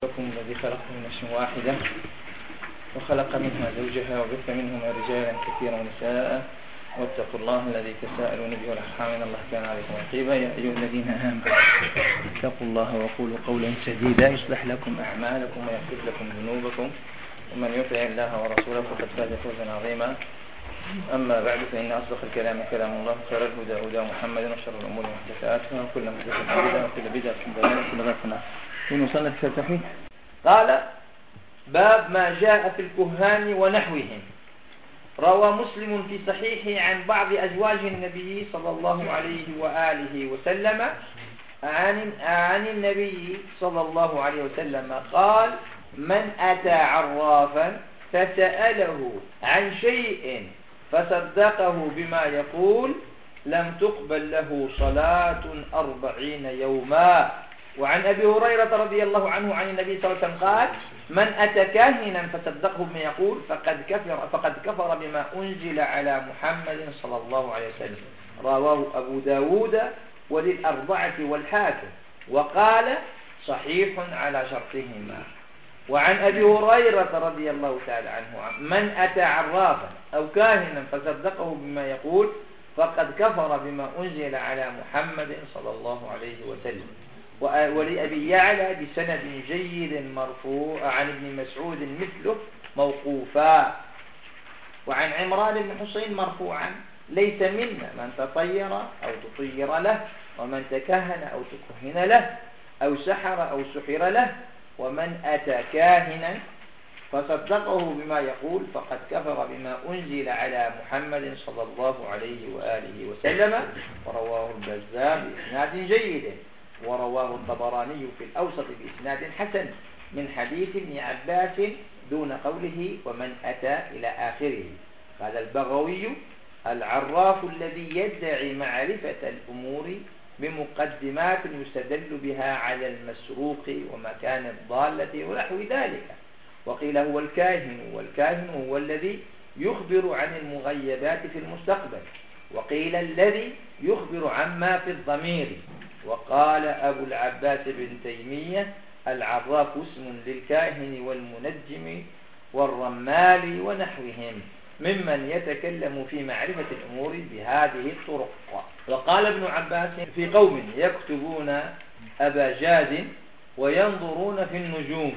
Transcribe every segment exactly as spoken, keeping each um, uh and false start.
لكم الذي خلق من نفس واحدة وخلق منها زوجها وبث منهما رجالا كثيرا ونساء واتقوا الله الذي تساءلون به والأرحام إن الله كان عليكم رقيبا. يا أيها الذين آمنوا اتقوا الله وقولوا قولا سديدا يصلح لكم أعمالكم ويغفر لكم ذنوبكم ومن يطع الله ورسوله فقد فاز فوزا عظيما. أما بعد فإن أصدق الكلام كلام الله خير الهدى هدى محمد وشر الأمور محدثاتها وكل محدثة بدعة وكل بدعة ضلالة وكل ضلالة في النار. ونصلي في التوحيد. قال: باب ما جاء في الكهان ونحوهم. روى مسلم في صحيحه عن بعض أزواج النبي صلى الله عليه وآله وسلم عن عن النبي صلى الله عليه وسلم قال: من أتى عرافا فسأله عن شيء فصدقه بما يقول لم تقبل له صلاة أربعين يوما. وعن أبي هريرة رضي الله عنه عن النبي صلى الله عليه وسلم قال: من أتى كاهنا فصدقه بما يقول فقد كفر فقد كفر بما أنزل على محمد صلى الله عليه وسلم. رواه أبو داود وللأربعة والحاكم وقال: صحيح على شرطهما. وعن أبي هريرة رضي الله تعالى عنه: من أتى عرافا أو كاهنا فصدقه بما يقول فقد كفر بما أنزل على محمد صلى الله عليه وسلم. ولأبي يعلى بسند جيد مرفوع عن ابن مسعود مثله موقوفا. وعن عمران بن حسين مرفوعا: ليس منا من تطير أو تطير له ومن تكهن أو تكهن له أو سحر أو سحر له ومن أتى كاهنا فصدقه بما يقول فقد كفر بما أنزل على محمد صلى الله عليه وآله وسلم. ورواه البزار بإسناد جيد، ورواه الطبراني في الأوسط بإسناد حسن من حديث ابن عباس دون قوله ومن أتى إلى آخره. قال البغوي: العراف الذي يدعي معرفة الأمور بمقدمات يستدل بها على المسروق ومكان الضالة ونحو ذلك. وقيل هو الكاهن، والكاهن هو الذي يخبر عن المغيبات في المستقبل. وقيل الذي يخبر عما في الضمير. وقال أبو العباس بن تيمية: العراف اسم للكاهن والمنجم والرمال ونحوهم ممن يتكلم في معرفة الأمور بهذه الطرق. وقال ابن عباس: في قوم يكتبون أبا جاد وينظرون في النجوم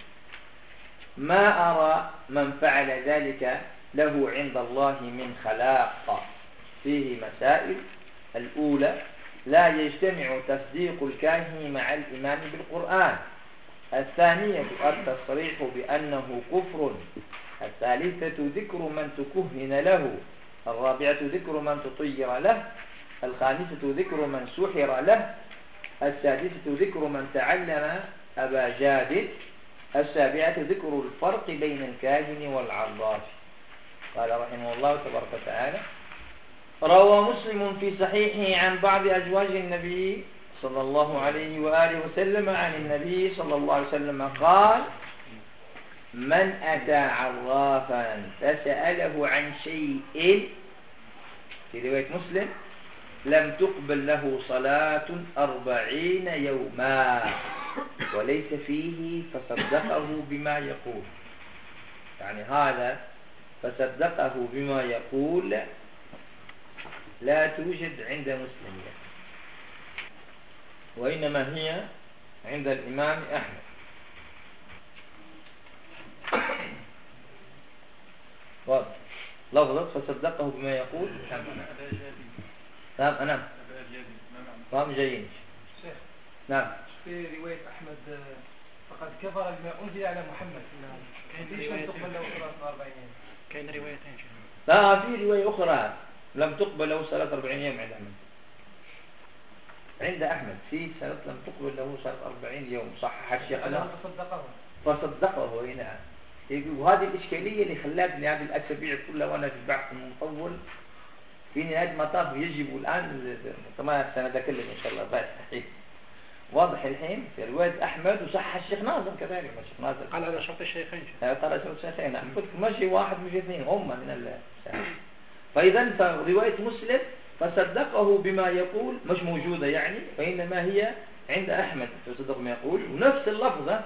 ما أرى من فعل ذلك له عند الله من خلاق. فيه مسائل: الأولى: لا يجتمع تصديق الكاهن مع الإيمان بالقرآن. الثانية: التصريح بأنه كفر. الثالثة: ذكر من تكهن له. الرابعة: ذكر من تطير له. الخامسة: ذكر من سحر له. السادسة: ذكر من تعلم أبا جاد. السابعة: ذكر الفرق بين الكاهن والعراف. قال رحمه الله تبارك وتعالى: روى مسلم في صحيحه عن بعض أزواج النبي صلى الله عليه وآله وسلم عن النبي صلى الله عليه وسلم قال: من أتى عرافا فسأله عن شيء، في رواية مسلم، لم تقبل له صلاة أربعين يوما وليس فيه فصدقه بما يقول. يعني هذا فصدقه بما يقول لا توجد عند مسلم، وإنما هي عند الإمام أحمد. واضح لفظة فصدقه بما يقول. نعم نعم نعم جيد. نعم. في رواية أحمد فقد كفر بما أنزل على محمد. ليش لم تقبل له صلاة أربعين يوم؟ كاين روايتين. لا، في رواية أخرى لم تقبل له صلاة أربعين يوم عند أحمد. عند أحمد في صلاة لم تقبل له صلاة أربعين يوم. صحح الشيخ فصدقه فصدقه هنا. وهذه الإشكالية اللي خلتني هذه الأسابيع كلها وأنا في البحث المطول في نهاية المطاف يجب الآن طبعا سنتكلم إن شاء الله بعد الحين. واضح الحين في رواية أحمد وصح الشيخ ناظم كذلك. الشيخ ناظم قال على شرط الشيخين. قال على شرط الشيخين. نعم. قلت ماشي واحد مش اثنين، هم من الشيخين. فإذا فرواية مسلم فصدقه بما يقول مش موجودة يعني، وإنما هي عند أحمد فصدق ما يقول. ونفس اللفظة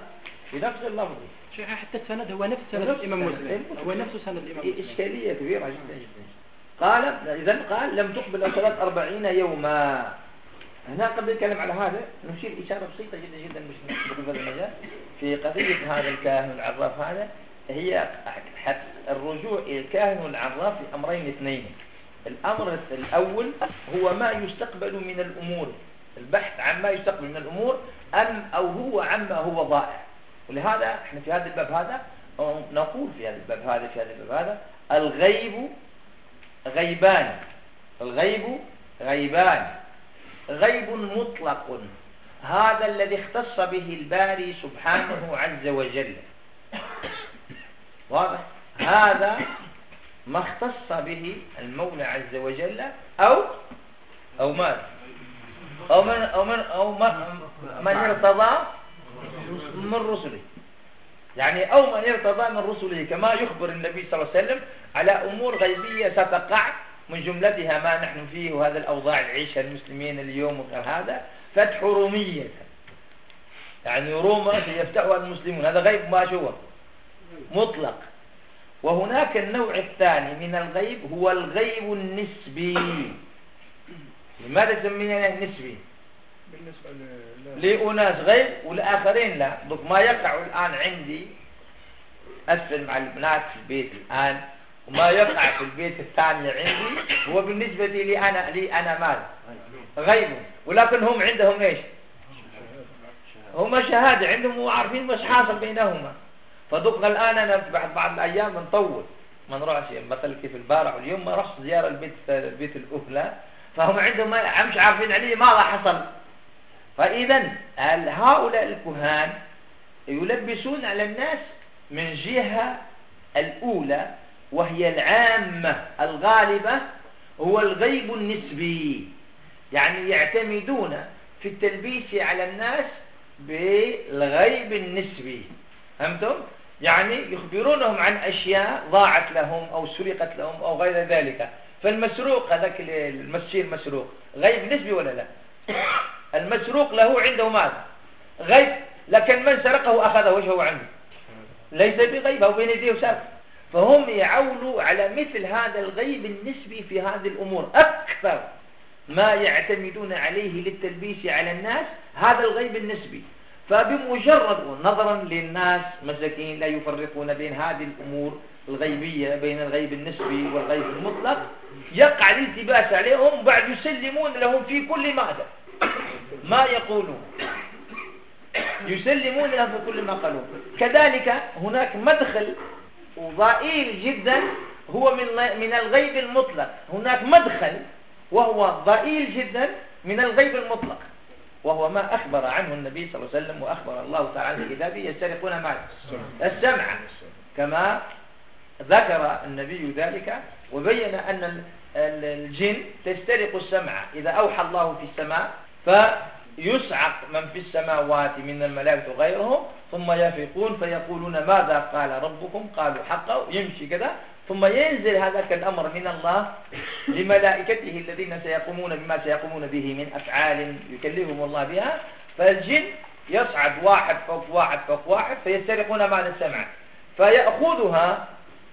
بنفس اللفظ. شيخ حتى السند هو نفس سند نفس الإمام السند. مسلم، هو نفس سند الإمام مسلم. إشكالية كبيرة جدا جدا. قال إذا قال لم تقبل صلاة أربعين يوما. هنا قبل نتكلم على هذا نشير إشارة بسيطة جدا جدا مش في هذا المجال في قضية هذا الكاهن والعراف. هذا هي الرجوع إلى الكاهن والعراف في أمرين اثنين. الأمر الأول هو ما يستقبل من الأمور، البحث عن ما يستقبل من الأمور، أم أو هو عما هو ضائع. ولهذا احنا في هذا الباب هذا نقول في هذا الباب هذا في هذا الباب هذا الغيب غيبان. الغيب غيبان. غيب مطلق هذا الذي اختص به الباري سبحانه عز وجل، واضح؟ هذا ما اختص به المولى عز وجل أو أو ماذا أو من أو من أو من ارتضى من رسله، يعني أو من ارتضى من رسله، كما يخبر النبي صلى الله عليه وسلم على أمور غيبية ستقع من جملتها ما نحن فيه وهذا الأوضاع اللي يعيشها المسلمين اليوم وغير هذا. فتح رومية، يعني روما سيفتحها المسلمون، هذا غيب ما هو مطلق. وهناك النوع الثاني من الغيب هو الغيب النسبي. لماذا سمينا النسبي؟ بالنسبة لأناس غيب والآخرين لا. ما يقع الآن عندي أسفل مع البنات في البيت الآن وما يقع في البيت الثاني عندي هو بالنسبة لي أنا لي أنا مال غيب، ولكن هم عندهم إيش؟ هم شهادة عندهم وعارفين مش حاصل بينهما. فدق الآن أنا بعد بعض الأيام نطول ما نروحش مثل كيف البارح واليوم ما رحت زيارة البيت البيت الأهلة، فهم عندهم ما مش عارفين عليه ماذا حصل. فإذا هؤلاء الكهان يلبسون على الناس من جهة الأولى وهي العامة الغالبة هو الغيب النسبي، يعني يعتمدون في التلبيس على الناس بالغيب النسبي. فهمتم؟ يعني يخبرونهم عن أشياء ضاعت لهم أو سرقت لهم أو غير ذلك. فالمسروق هذاك المسير مسروق غيب نسبي ولا لا؟ المسروق له عنده ماذا؟ غيب، لكن من سرقه أخذه وش هو عنده؟ ليس بغيب أو بين يديه سرق. فهم يعولوا على مثل هذا الغيب النسبي في هذه الأمور أكثر ما يعتمدون عليه للتلبيس على الناس هذا الغيب النسبي. فبمجرد نظرا للناس مساكين لا يفرقون بين هذه الأمور الغيبية بين الغيب النسبي والغيب المطلق يقع الالتباس عليهم بعد يسلمون لهم في كل ماذا ما يقولون، يسلمون لهم في كل ما قالوا. كذلك هناك مدخل ضئيل جدا هو من من الغيب المطلق. هناك مدخل وهو ضئيل جدا من الغيب المطلق وهو ما أخبر عنه النبي صلى الله عليه وسلم وأخبر الله تعالى في كتابه يسترقون مع السمع، كما ذكر النبي ذلك وبين أن الجن تسترق السمع إذا أوحى الله في السماء فيصعق من في السماوات من الملائكة وغيرهم ثم يفيقون فيقولون ماذا قال ربكم قالوا حقا، يمشي كذا ثم ينزل هذاك الأمر من الله لملائكته الذين سيقومون بما سيقومون به من أفعال يكلفهم الله بها. فالجن يصعد واحد فوق واحد فوق واحد فيسترقون معنى السمع فيأخذها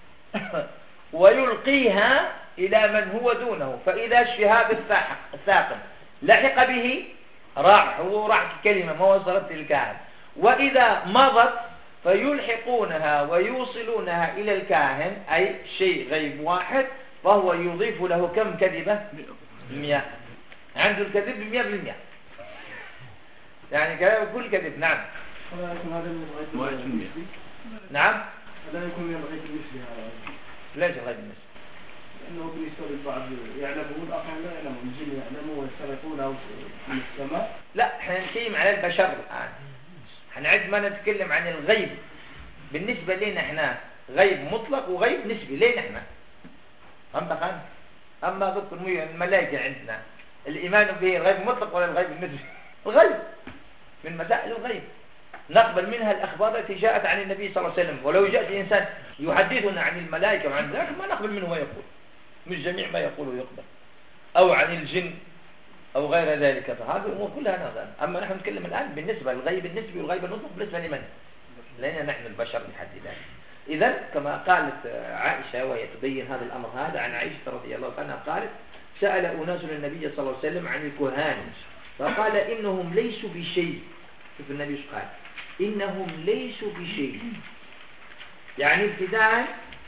ويلقيها إلى من هو دونه. فإذا الشهاب الثاقب لحق به راح هو راح كلمة ما وصلت للكاهن، وإذا مضت فيلحقونها ويوصلونها إلى الكاهن أي شيء غيب واحد فهو يضيف له كم كذبة؟ مئة. عنده الكذب بمئة بالمئة، يعني كل كذب. نعم نعم لا يكون من الغيب النسبي هذا. ليش الغيب النسبي؟ لأنه بالنسبة للبعض يعلمون الآخرين لا يعلمون، الجن يعلمون ويسترقون أو من السماء. لا احنا نتكلم على البشر الآن، هنعد ما نتكلم عن الغيب بالنسبة لنا احنا غيب مطلق وغيب نسبي لنا احنا. أما أما ذكر الملائكة عندنا الإيمان به الغيب مطلق ولا الغيب النسبي؟ الغيب من مسائل الغيب نقبل منها الأخبار التي جاءت عن النبي صلى الله عليه وسلم. ولو جاء إنسان يحدثنا عن الملائكة وعن ذلك ما نقبل منه ما يقول، مش جميع ما يقوله يقبل، أو عن الجن أو غير ذلك. فهذه الأمور كلها نظر. أما نحن نتكلم الآن بالنسبة للغيب النسبي والغيب المطلق بالنسبة لمن؟ لأن نحن البشر بحد ذلك. إذا كما قالت عائشة وهي تبين هذا الأمر هذا عن عائشة رضي الله عنها قالت سأل أناس النبي صلى الله عليه وسلم عن الكهان فقال إنهم ليسوا بشيء. شوف النبي قال إنهم ليسوا بشيء، يعني ابتداء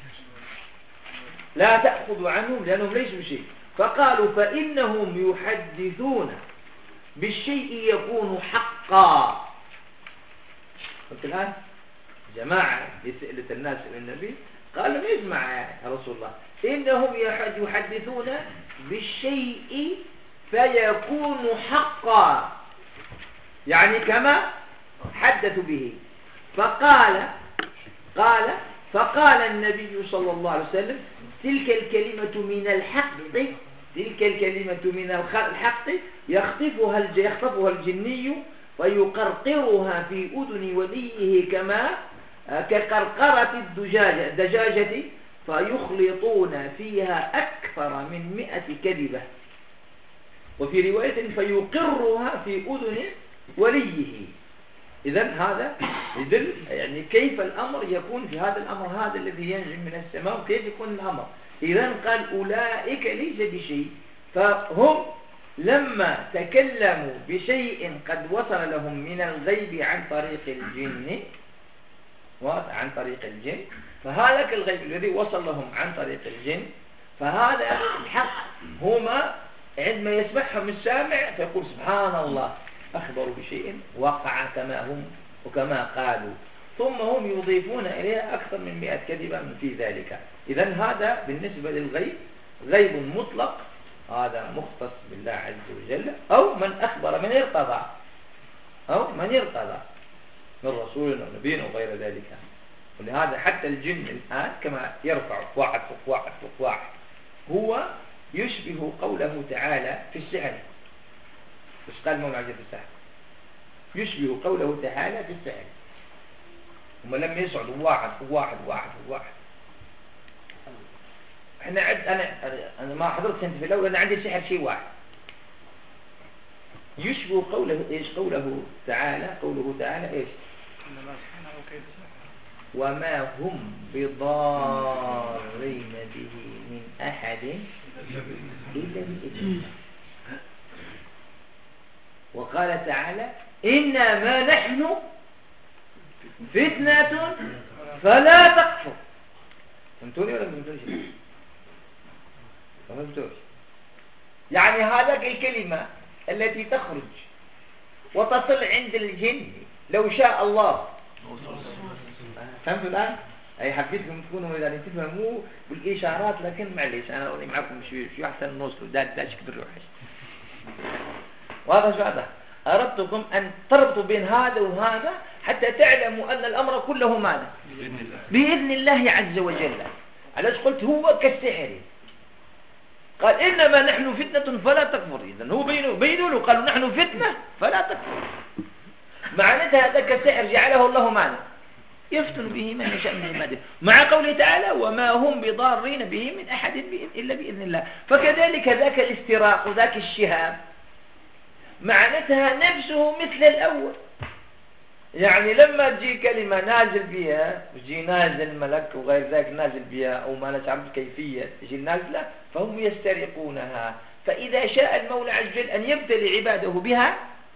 لا تأخذ عنهم لأنهم ليسوا بشيء. فقالوا فإنهم يحدثون بالشيء يكون حقا. قلت الآن جماعة لسئلة الناس إلى النبي قال لم يسمع يا رسول الله إنهم يحدثون بالشيء فيكون حقا، يعني كما حدثوا به. فقال قال فقال النبي صلى الله عليه وسلم تلك الكلمة من الحق تلك الكلمة من الحق يخطفها يخطفها الجني فيقرقرها في أذن وليه كما كقرقرة الدجاجة الدجاجة فيخلطون فيها أكثر من مئة كذبة، وفي رواية فيقرها في أذن وليه. إذن هذا يدل يعني كيف الأمر يكون في هذا الأمر هذا الذي ينزل من السماء وكيف يكون الأمر. إذن قال أولئك ليس بشيء، فهم لما تكلموا بشيء قد وصل لهم من الغيب عن طريق الجن عن طريق الجن فهذا الغيب الذي وصل لهم عن طريق الجن فهذا الحق. هما عندما يسمعهم السامع فيقول سبحان الله أخبروا بشيء وقع كما هم وكما قالوا، ثم هم يضيفون إليها أكثر من مئة كذبة من في ذلك. إذن هذا بالنسبة للغيب غيب مطلق، هذا مختص بالله عز وجل، أو من أخبر من ارتضى أو من ارتضى من رسول أو نبي أو غير ذلك. ولهذا حتى الجن الآن كما يرفع واحد فوق واحد فوق واحد هو يشبه قوله تعالى في السحر. بس قال مولى عجب السحر يشبه قوله تعالى في السحر. هم لم يسعدوا واحد فوق واحد واحد فوق واحد. احنا عد انا انا ما حضرت انت في الاول، انا عندي سحر شيء واحد يشبه قوله ايش؟ قوله تعالى قوله تعالى ايش؟ وما هم بضارين به من احد الا باذن الله. وقال تعالى انما نحن فتنة فلا تكفر. فهمتوني ولا ما فهمتونيش؟ فهمتوش؟ يعني هذه الكلمة التي تخرج وتصل عند الجن لو شاء الله. فهمتوا الآن؟ أي حبيتكم تكونوا يعني تفهموا بالإشارات، لكن معليش أنا أقول معكم شو شو أحسن نوصلوا ده ده كبر روحي. واضح شو هذا؟ أردتكم أن تربطوا بين هذا وهذا حتى تعلموا أن الأمر كله ماذا؟ بإذن الله بإذن الله عز وجل. علاش قلت هو كالسحر؟ قال إنما نحن فتنة فلا تكفر. إذن هو بينوا بينوا له قالوا نحن فتنة فلا تكفر. معناتها هذا كالسحر جعله الله معنا يفتن به من يشاء من عباده، مع قوله تعالى وما هم بضارين به من أحد إلا بإذن الله. فكذلك ذاك الاستراق وذاك الشهاب معناتها نفسه مثل الأول. يعني لما تجي كلمة نازل بها يجي نازل ملك وغير ذلك نازل بها أو ما نعرف كيفية يجي نازلة فهم يسترقونها. فإذا شاء المولى عز وجل أن يبتلي عباده بها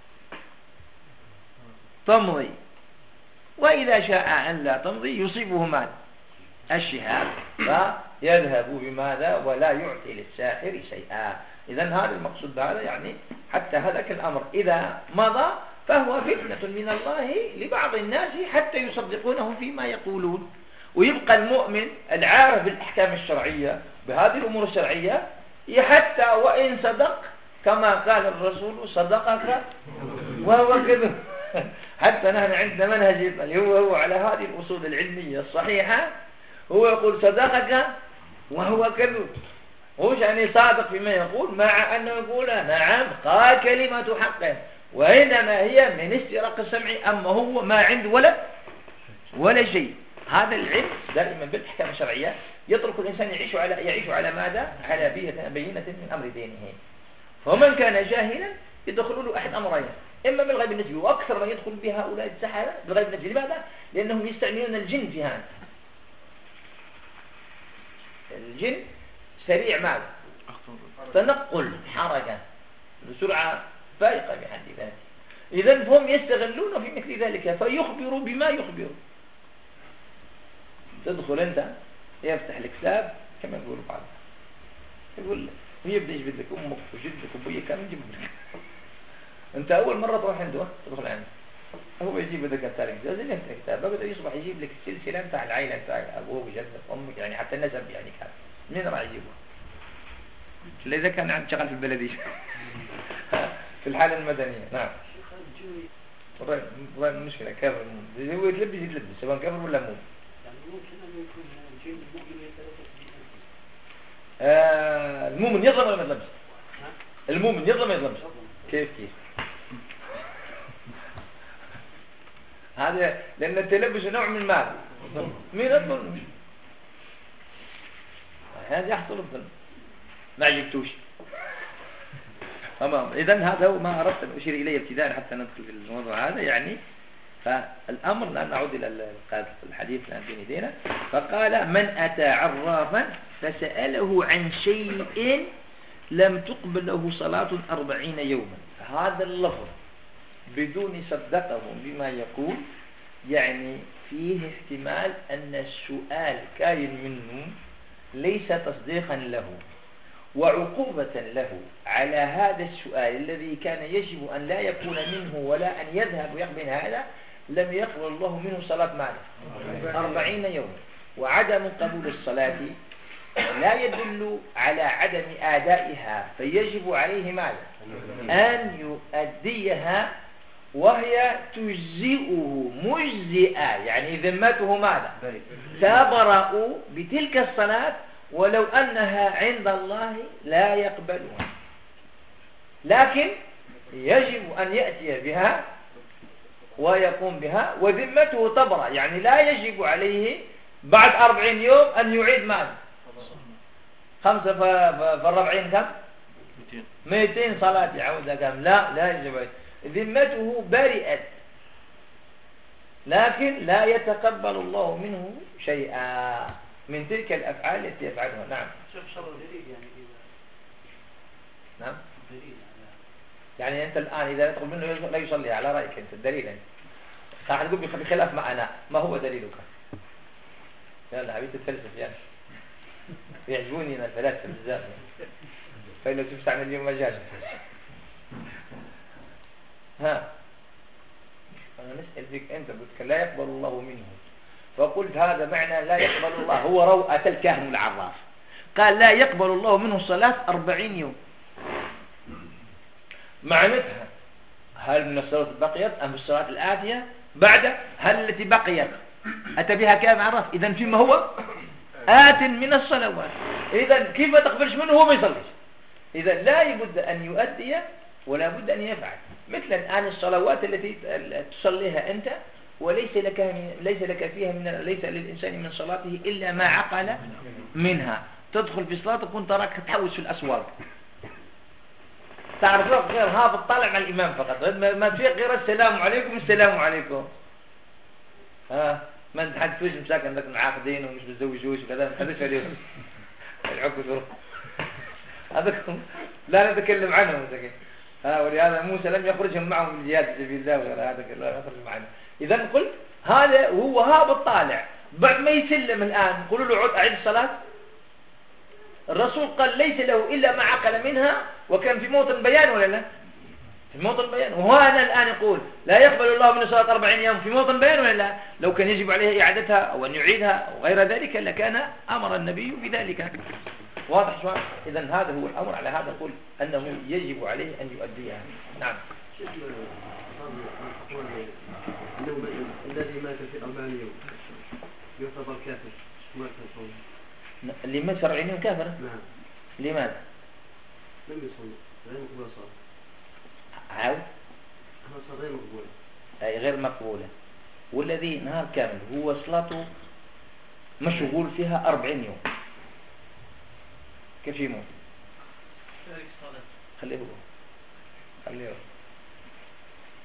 تمضي، وإذا شاء أن لا تمضي يصيبه ماذا؟ الشهاب فيذهب بماذا ولا يعطي للساحر شيئا. إذن هذا المقصود بهذا يعني حتى هذاك الأمر إذا مضى فهو فتنة من الله لبعض الناس حتى يصدقونه فيما يقولون. ويبقى المؤمن العارف بالأحكام الشرعية بهذه الأمور الشرعية حتى وإن صدق كما قال الرسول صدقك وهو كذب. حتى نحن عندنا منهج اللي هو هو على هذه الأصول العلمية الصحيحة هو يقول صدقك وهو كذب، هوش يعني صادق فيما يقول مع أنه يقول نعم قال كلمة حقه، وإنما هي من استراق السمع، أما هو ما عنده ولا ولا شيء. هذا العلم دائما بالأحكام الشرعية يترك الإنسان يعيش على يعيش على ماذا؟ على بينة من أمر دينه. فمن كان جاهلا يدخل له أحد أمرين، إما بالغيب النسبي، وأكثر ما يدخل بها هؤلاء السحرة بالغيب النسبي. لماذا؟ لأنهم يستعملون الجن في هذا. الجن سريع ماذا؟ تنقل حركة بسرعة فائقة بحد ذاته. إذن فهم يستغلون في مثل ذلك فيخبروا بما يخبروا. تدخل أنت يفتح الكتاب كما يقولوا بعض، يقول ويبدأ يجبد لك أمك وجدك وبيك كان يجيب لك. أنت أول مرة تروح عنده تدخل عنده هو يجيب لك التاريخ لازم يفتح الكتاب، بدأ يصبح يجيب لك السلسلة بتاع العائلة بتاعك أبوه وجدك وأمك، يعني حتى النسب يعني كان مين راح يجيبه؟ إلا إذا كان عند شغال في البلدية في الحالة المدنية. نعم والله المشكلة كافر مو هو يتلبس يتلبس سواء كافر ولا مو. آه المؤمن يظلم ولا ما يظلمش؟ المؤمن يظلم ولا ما يظلمش؟ كيف كيف؟ هذا لأن التلبس نوع من المال. مين الظلم؟ هذا يحصل الظلم ما عجبتوش. تمام. إذن هذا هو ما أردت أن أشير إليه ابتداء حتى ندخل في الموضوع هذا. يعني فالأمر الآن نعود إلى الحديث الآن بين يدينا. فقال من أتى عرافا فسأله عن شيء لم تقبل له صلاة أربعين يوما. هذا اللفظ بدون صدقه بما يقول يعني فيه احتمال أن السؤال كاين منه ليس تصديقا له وعقوبة له على هذا السؤال الذي كان يجب أن لا يكون منه ولا أن يذهب ويقبل هذا. لم يقبل الله منه صلاة ماذا؟ أربعين يوما. وعدم قبول الصلاة لا يدل على عدم آدائها، فيجب عليه ماذا؟ أن يؤديها وهي تجزئه مجزئة، يعني ذمته ماذا؟ تبرأ بتلك الصلاة ولو أنها عند الله لا يقبلها، لكن يجب أن يأتي بها ويقوم بها وذمته تبرأ. يعني لا يجب عليه بعد أربعين يوم أن يعيد ماذا؟ خمسة فالربعين كم؟ مئتين صلاة يعودها كم؟ لا لا يجب عليه. ذمته برئت لكن لا يتقبل الله منه شيئا من تلك الأفعال التي يفعلها. نعم. نعم. يعني أنت الآن إذا تقول منه لا يصلي على رأيك أنت الدليل أنت راح تقول بخلاف معنا ما هو دليلك؟ يلا عبيت الفلسفة يعني يعجبوني أنا الفلاسفة بالذات فإلا تفتح من اليوم مجاز. ها أنا نسأل فيك أنت قلت لا يقبل الله منه، فقلت هذا معنى لا يقبل الله هو روءة الكاهن العراف. قال لا يقبل الله منه صلاة أربعين يوم. معنتها هل من الصلاة بقيت أم الصلاة الآتية بعد؟ هل التي بقيت أتى بها كاهن عراف؟ إذن فيما هو آت من الصلوات. إذن كيف ما تقبلش منه هو ما يصليش. إذن لا يبد أن يؤدي ولا بد أن يفعل. مثل الآن الصلوات التي تصليها أنت وليس لك من ليس لك فيها من ليس للإنسان من صلاته إلا ما عقل منها. تدخل في صلاتك كنت تراك تحوس في الأسواق تعرف غير هذا الطالع مع الإمام فقط ما في غير السلام عليكم السلام عليكم. ها ما انت حد فيش مساكن عندك معاقدين ومش متزوجوش وكذا ما حدش عليهم العقد هذاكم لا نتكلم عنهم مساكين. ها ولهذا موسى لم يخرجهم معهم من جهاد سبيل الله ولا هذا لا يخرج معنا. إذا قلت هذا هو هذا الطالع بعد ما يسلم الآن قولوا له عد أعيد الصلاة. الرسول قال ليس له إلا ما عقل منها وكان في موطن بيان ولا لا؟ في موطن بيان. وهنا الآن يقول لا يقبل الله من صلاة أربعين يوم في موطن بيان ولا لا؟ لو كان يجب عليه إعادتها أو أن يعيدها أو غير ذلك لكان أمر النبي بذلك. واضح شوي؟ إذا هذا هو الأمر. على هذا يقول أنه يجب عليه أن يؤديها. نعم. الذي مات في أربعين يوم يعتبر كافر ما كان اللي مات في أربعين يوم كافر؟ نعم. لماذا؟ لم يصلي غير مقبول صلاة. عاود؟ صلاة غير مقبولة. أي غير مقبولة. والذي نهار كامل هو صلاته مشغول فيها أربعين يوم كيف يموت؟ خليه هو خليه هو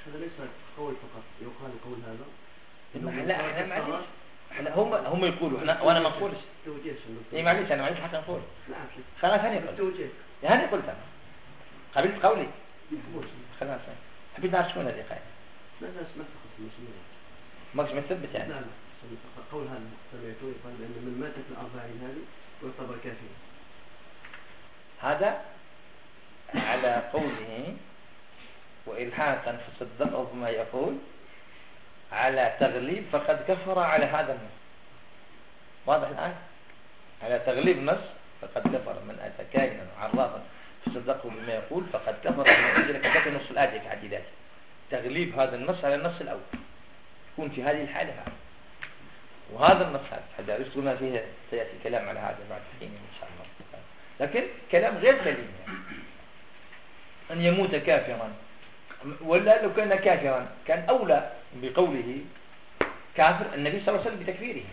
هذا ليس قول فقط، يقال قول هذا. لا احنا معلش، احنا هم هم يقولوا احنا وانا ما نقولش. توجيه. اي معلش انا معلش حتى نقول. نعم. خلاص انا قلت. توجيه. هاني قلت انا. قبلت قولي. خلاص. حبيت نعرف شكون هذه قاعدة. لا لا ما تخص المسلمين. ماكش مثبت يعني. لا لا. قول هذا سمعته يقال بأن من مات في الأربعين هذه يعتبر كافرا. هذا على قوله وإلحاقا فصدقه بما يقول على تغليب فقد كفر على هذا النص. واضح الآن؟ على تغليب نص فقد كفر من أتى كائنا عرافا فصدقه بما يقول فقد كفر بما أنزل كذلك النص الآتي كعديدات. تغليب هذا النص على النص الأول يكون في هذه الحالة هذا. وهذا النص هذا حتى عرفتم فيه سيأتي الكلام على هذا بعد حين إن شاء الله. لكن كلام غير سليم يعني. أن يموت كافرا، ولا لو كان كافرا كان أولى بقوله كافر النبي صلى الله عليه وسلم بتكفيره.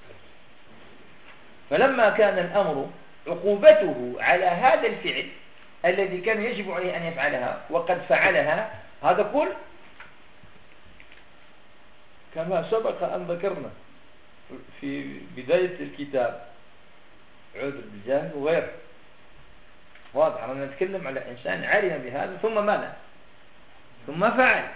فلما كان الأمر عقوبته على هذا الفعل الذي كان يجب عليه أن يفعلها وقد فعلها، هذا كل كما سبق أن ذكرنا في بداية الكتاب عذر بالجهل وغيره. واضح أننا نتكلم على إنسان علم بهذا ثم ماذا ثم فعل.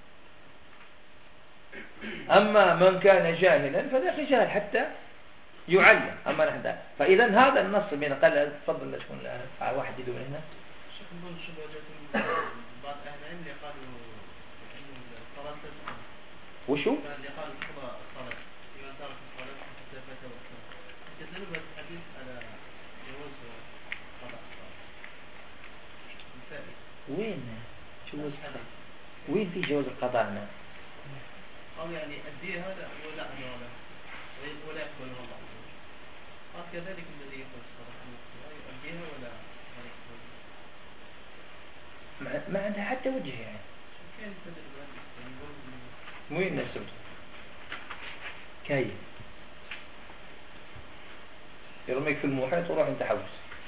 أما من كان جاهلا فذاك جاهل حتى يعلم. أما نحن فإذا هذا النص بين قال تفضل شكون واحد يدور هنا. شيخ نقول شبهة بعض أهل العلم اللي قالوا إنه الصلاة تسعى. وشو؟ اللي قالوا الصلاة الصلاة لمن ترك الصلاة حتى فاته وقتها. يستدلوا بالحديث على جواز قضاء الصلاة. مثال. وين جواز القضاء؟ وين في جواز القضاء هنا؟ أو يعني أديه هذا ولا أنا ولا ولا يقبله الله. قال كذلك الذي يقبل الصلاة يؤديها ولا ولا يقبلها. ما, ما عندها حتى وجه يعني. كيف تدل يعني وين نسبت؟ كيف؟ يرميك في المحيط وروح انت حوس.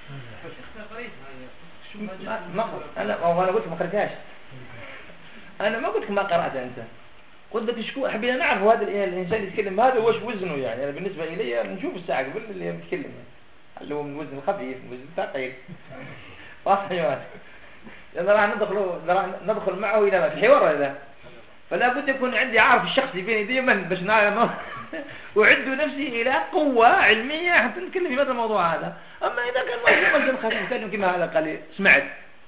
ما ما انا انا قلت ما قرأتهاش. انا ما قلت ما قرأت انت. قلت لك شكون حبينا نعرف هذا الانسان يتكلم هذا واش وزنه يعني. انا بالنسبه الي نشوف الساعه قبل اللي يتكلم يعني. هل هو من وزن خفيف من وزن ثقيل. واضح يا ولد. راح ندخل راح ندخل معه الى الحوار هذا. فلا بد يكون عندي عارف الشخص بين يدي من باش نعرف وعد نفسي الى قوه علميه حتى نتكلم في هذا الموضوع هذا. اما اذا كان وزن خفيف نتكلم كما هذا قال سمعت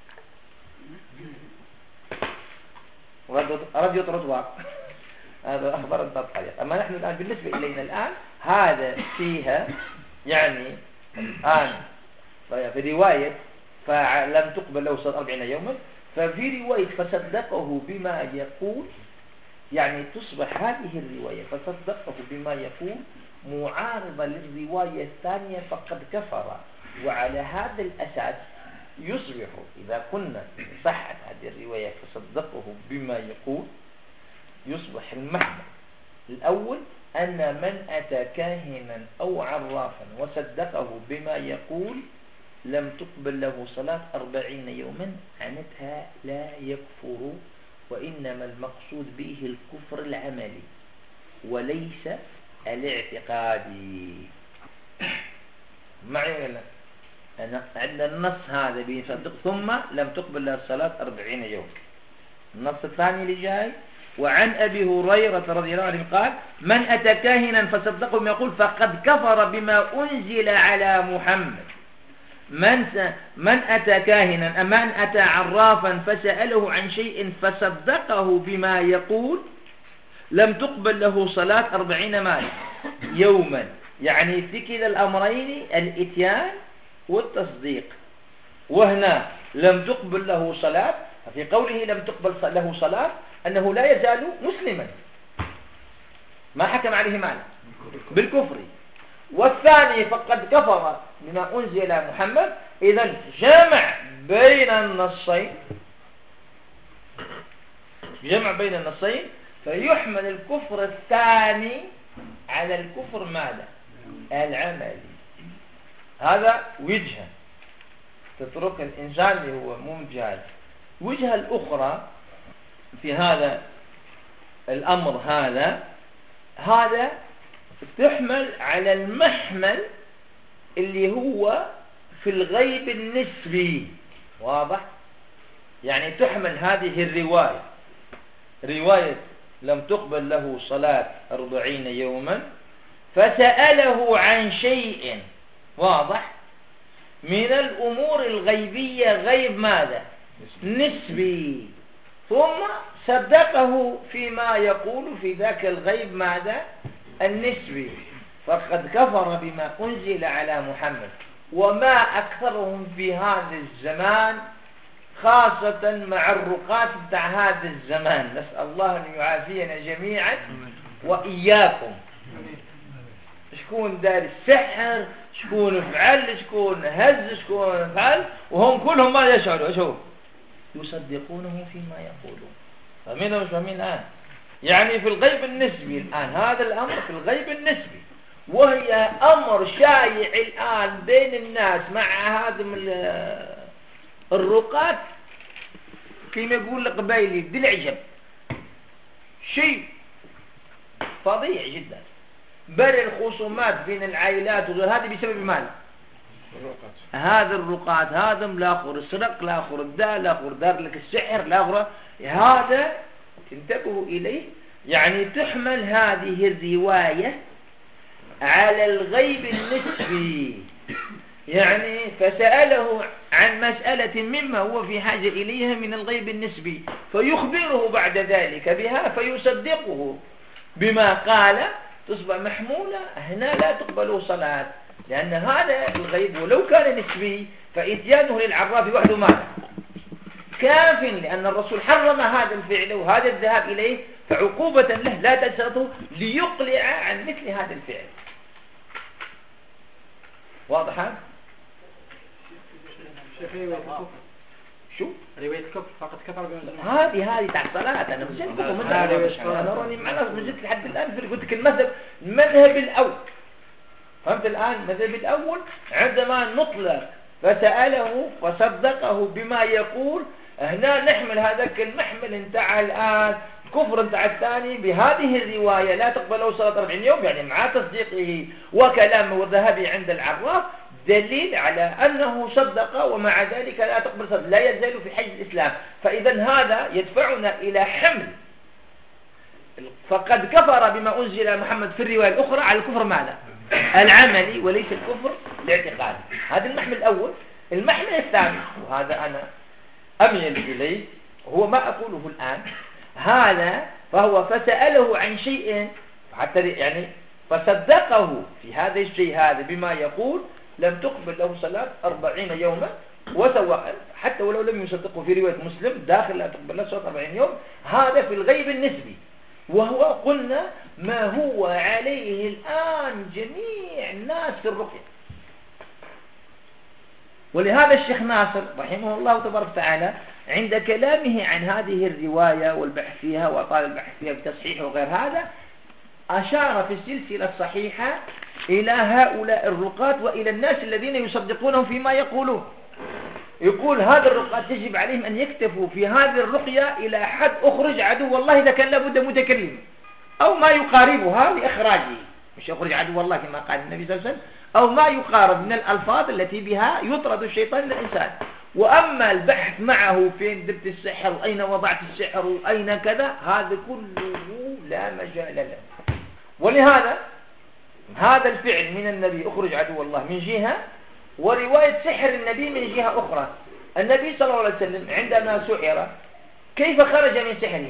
رد يطرد هذا أخبار الضبط. أما نحن الآن بالنسبة إلينا الآن هذا فيها يعني الآن في رواية فلم تقبل له صلاة أربعين يوما، ففي رواية فصدقه بما يقول يعني تصبح هذه الرواية فصدقه بما يقول معارضة للرواية الثانية فقد كفر. وعلى هذا الأساس يصبح إذا كنا صحت هذه الرواية فصدقه بما يقول يصبح المحمل الأول أن من أتى كاهنا أو عرافا وصدقه بما يقول لم تقبل له صلاة أربعين يوما عنتها لا يكفر، وإنما المقصود به الكفر العملي وليس الاعتقادي. معي ولا أنا عندنا النص هذا بيصدق ثم لم تقبل له الصلاة أربعين يوم. النص الثاني اللي جاي وعن أبي هريرة رضي الله عنه قال من أتى كاهنا فصدقه بما يقول فقد كفر بما أنزل على محمد. من من أتى كاهنا أم من أتى عرافا فسأله عن شيء فصدقه بما يقول لم تقبل له صلاة أربعين مالا يوما. يعني في كلا الأمرين الإتيان والتصديق. وهنا لم تقبل له صلاة، في قوله لم تقبل له صلاة أنه لا يزال مسلما ما حكم عليه مالا بالكفر. والثاني فقد كفر بما أنزل على محمد. إذن جمع بين النصين جمع بين النصين فيحمل الكفر الثاني على الكفر ماذا العملي. هذا وجهة تترك الإنسان اللي هو ممجال. وجهة الأخرى في هذا الأمر هذا هذا تحمل على المحمل اللي هو في الغيب النسبي. واضح؟ يعني تحمل هذه الرواية، رواية لم تقبل له صلاة أربعين يوما فسأله عن شيء، واضح، من الأمور الغيبية، غيب ماذا؟ نسبي، ثم صدقه فيما يقول في ذاك الغيب ماذا؟ النسبي، فقد كفر بما أنزل على محمد. وما أكثرهم في هذا الزمان، خاصة مع الرقاة بتاع هذا الزمان، نسأل الله أن يعافينا جميعا وإياكم. شكون دار السحر، شكون فعل، شكون هز، شكون فعل، وهم كلهم ما يشعروا شو يصدقونه فيما يقولون. فمين مش فاهمين الآن؟ يعني في الغيب النسبي الآن، هذا الأمر في الغيب النسبي، وهي أمر شائع الآن بين الناس مع هذا الرقاة، كما يقول القبائلي بالعجب، شيء فظيع جدا. بل الخصومات بين العائلات وغير هذه بسبب مال هذا الرقاة، هذا الآخر السرق، الآخر الدار، الآخر دار لك السحر، الآخر هذا تنتبهوا إليه. يعني تحمل هذه الرواية على الغيب النسبي، يعني فسأله عن مسألة مما هو في حاجة إليها من الغيب النسبي، فيخبره بعد ذلك بها فيصدقه بما قال، تصبح محمولة هنا لا تقبل صلاة، لأن هذا الغيب ولو كان نسبي فإتيانه للعراف وحده ماذا؟ كاف، لأن الرسول حرم هذا الفعل وهذا الذهاب إليه، فعقوبة له لا تسقطه ليقلع عن مثل هذا الفعل. واضح هذا؟ شو؟ رواية الكفر فقد كفر بما هذه هذه تاع الصلاة. أنا مسجدكم من أنا راني مع ناس مسجد لحد الآن في قلت لك المذهب المذهب الأول. فهمت الآن؟ المذهب الأول عندما نطلق فسأله فصدقه بما يقول، هنا نحمل هذاك المحمل انتاع الآن كفر انتاع الثاني بهذه الرواية لا تقبله صلاة أربعين يوم، يعني مع تصديقه وكلامه وذهابه عند العراف دليل على أنه صدق، ومع ذلك لا تقبل صلاة، لا يزال في حيز الإسلام. فإذا هذا يدفعنا إلى حمل فقد كفر بما أنزل محمد في الرواية الأخرى على الكفر ماذا؟ العملي وليس الكفر الاعتقادي. هذا المحمل الأول. المحمل الثاني وهذا أنا أميل إليه هو ما أقوله الآن، هذا فهو فسأله عن شيء حتى يعني فصدقه في هذا الشيء هذا بما يقول، لم تقبل له صلاة أربعين يوما، وسواء حتى ولو لم يصدقه في رواية مسلم داخل لا تقبل له صلاة أربعين يوم. هذا في الغيب النسبي، وهو قلنا ما هو عليه الآن جميع الناس في الرقية. ولهذا الشيخ ناصر رحمه الله تبارك وتعالى عند كلامه عن هذه الرواية والبحث فيها وطال البحث فيها بتصحيح وغير هذا، أشار في السلسلة الصحيحة إلى هؤلاء الرقاة وإلى الناس الذين يصدقونهم فيما يقولون. يقول هذا الرقاة يجب عليهم أن يكتفوا في هذه الرقية إلى حد أخرج عدو الله إذا كان لابد متكلم، أو ما يقاربها لإخراجه، مش يخرج عدو الله كما قال النبي صلى الله عليه وسلم، أو ما يقارب من الألفاظ التي بها يطرد الشيطان من الإنسان. وأما البحث معه فين دبت السحر وأين وضعت السحر وأين كذا، هذا كله لا مجال له. ولهذا هذا الفعل من النبي أخرج عدو الله من جهة، ورواية سحر النبي من جهة أخرى. النبي صلى الله عليه وسلم عندما سحر كيف خرج من سحره؟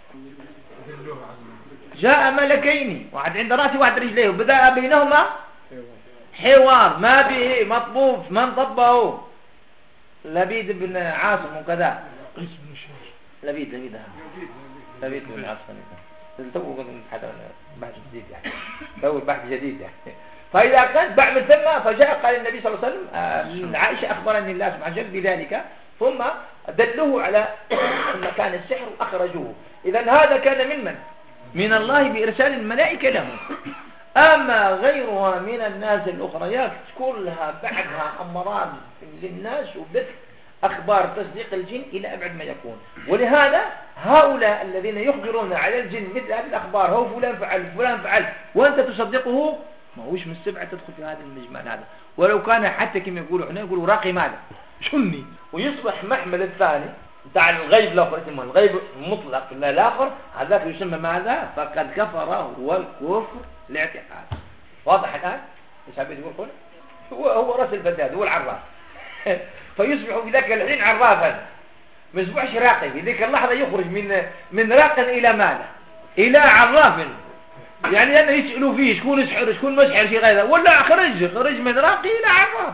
جاء ملكين، واحد عند رأسه واحد رجليه، وبدأ بينهما حوار ما به مطبوب من طبه لبيد بن عاصم وكذا. لبيد لبيد لبيد بن عاصم تو بحث جديد يعني تو بحث جديد يعني. فإذا كان بعد ثم فجاء قال النبي صلى الله عليه وسلم عائشة أخبرني الله سبحانه وتعالى بذلك، ثم دلوه على مكان السحر وأخرجوه. إذا هذا كان من من؟ من الله بإرسال الملائكة له. أما غيرها من الناس الأخريات كلها بعدها أمراض للناس وبث أخبار تصديق الجن إلى أبعد ما يكون. ولهذا هؤلاء الذين يخبرون على الجن مثل هذه الأخبار، هو فلان فعل فلان فعل وأنت تصدقه، ما هوش مستبعد تدخل في هذا المجمل هذا. ولو كان حتى كما يقولوا هنا يقولوا راقي ماذا جني، ويصبح محمل الثاني بتاع الغيب الآخر اسمه الغيب المطلق لا الآخر، هذاك يسمى ماذا؟ فقد كفر هو الكفر الاعتقاد. واضح الآن؟ ايش حبيت يقول؟ هو هو راس البداد، هو العراف. فيصبح في ذاك الحين عرافا، ما يصبحش راقي في ذيك اللحظة، يخرج من من راق إلى ماذا؟ إلى عراف. يعني أنا يسألوا فيه شكون يسحر شكون ما يسحر شيء غيره، ولا خرج خرج من راقي إلى عراف.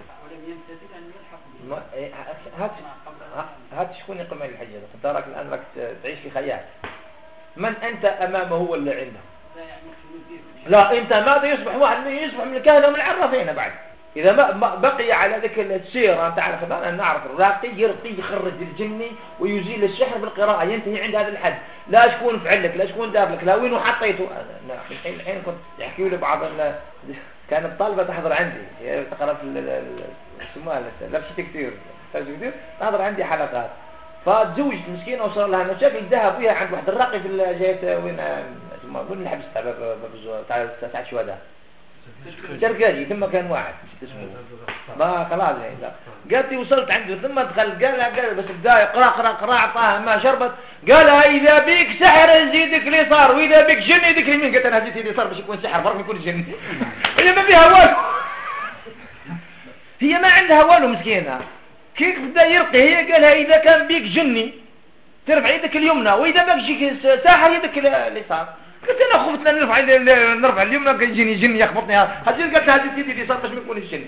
هات هات شكون يقوم الحجة؟ تراك الآن راك تعيش في خيال. من أنت أمامه هو اللي عنده؟ لا أنت ماذا يصبح واحد يصبح من الكهنة ومن العرافين بعد. إذا ما بقي على ذيك السيرة تعرف أنا نعرف الراقي يرقي يخرج الجني ويزيل السحر بالقراءة، ينتهي عند هذا الحد. لا شكون فعلك لا شكون دار لك لا وين حطيته. الحين الحين كنت يحكيوا لي بعض كانت طالبة تحضر عندي هي تقرأ في الشمال لبست كثير كثير تحضر عندي حلقات، فتزوجت مسكينة وصار لها مشاكل ذهب فيها عند واحد الراقي في جهة وين وين الحبس تاع تاع تاع شهداء تركاجي ثم كان واحد اسمه ما خلاص يعني قالت لي وصلت عنده ثم دخل قال قال بس بدا يقرا قرا قرا اعطاها ما شربت قال اذا بيك سحر نزيدك لي صار واذا بيك جن يدك اليمين. قلت انا هديت لي صار باش يكون سحر فرق يكون جن. هي ما فيها والو، هي ما عندها والو مسكينه. كيف بدا يرقي هي قالها اذا كان بيك جني ترفع يدك اليمنى واذا ما بيجيك ساحر يدك اليسار. قلت انا خفت ان نرفع نرفع اليمنى كان يجيني جن يخبطني. هذه قالت هذه يدي اليسار باش ما يكون الجن.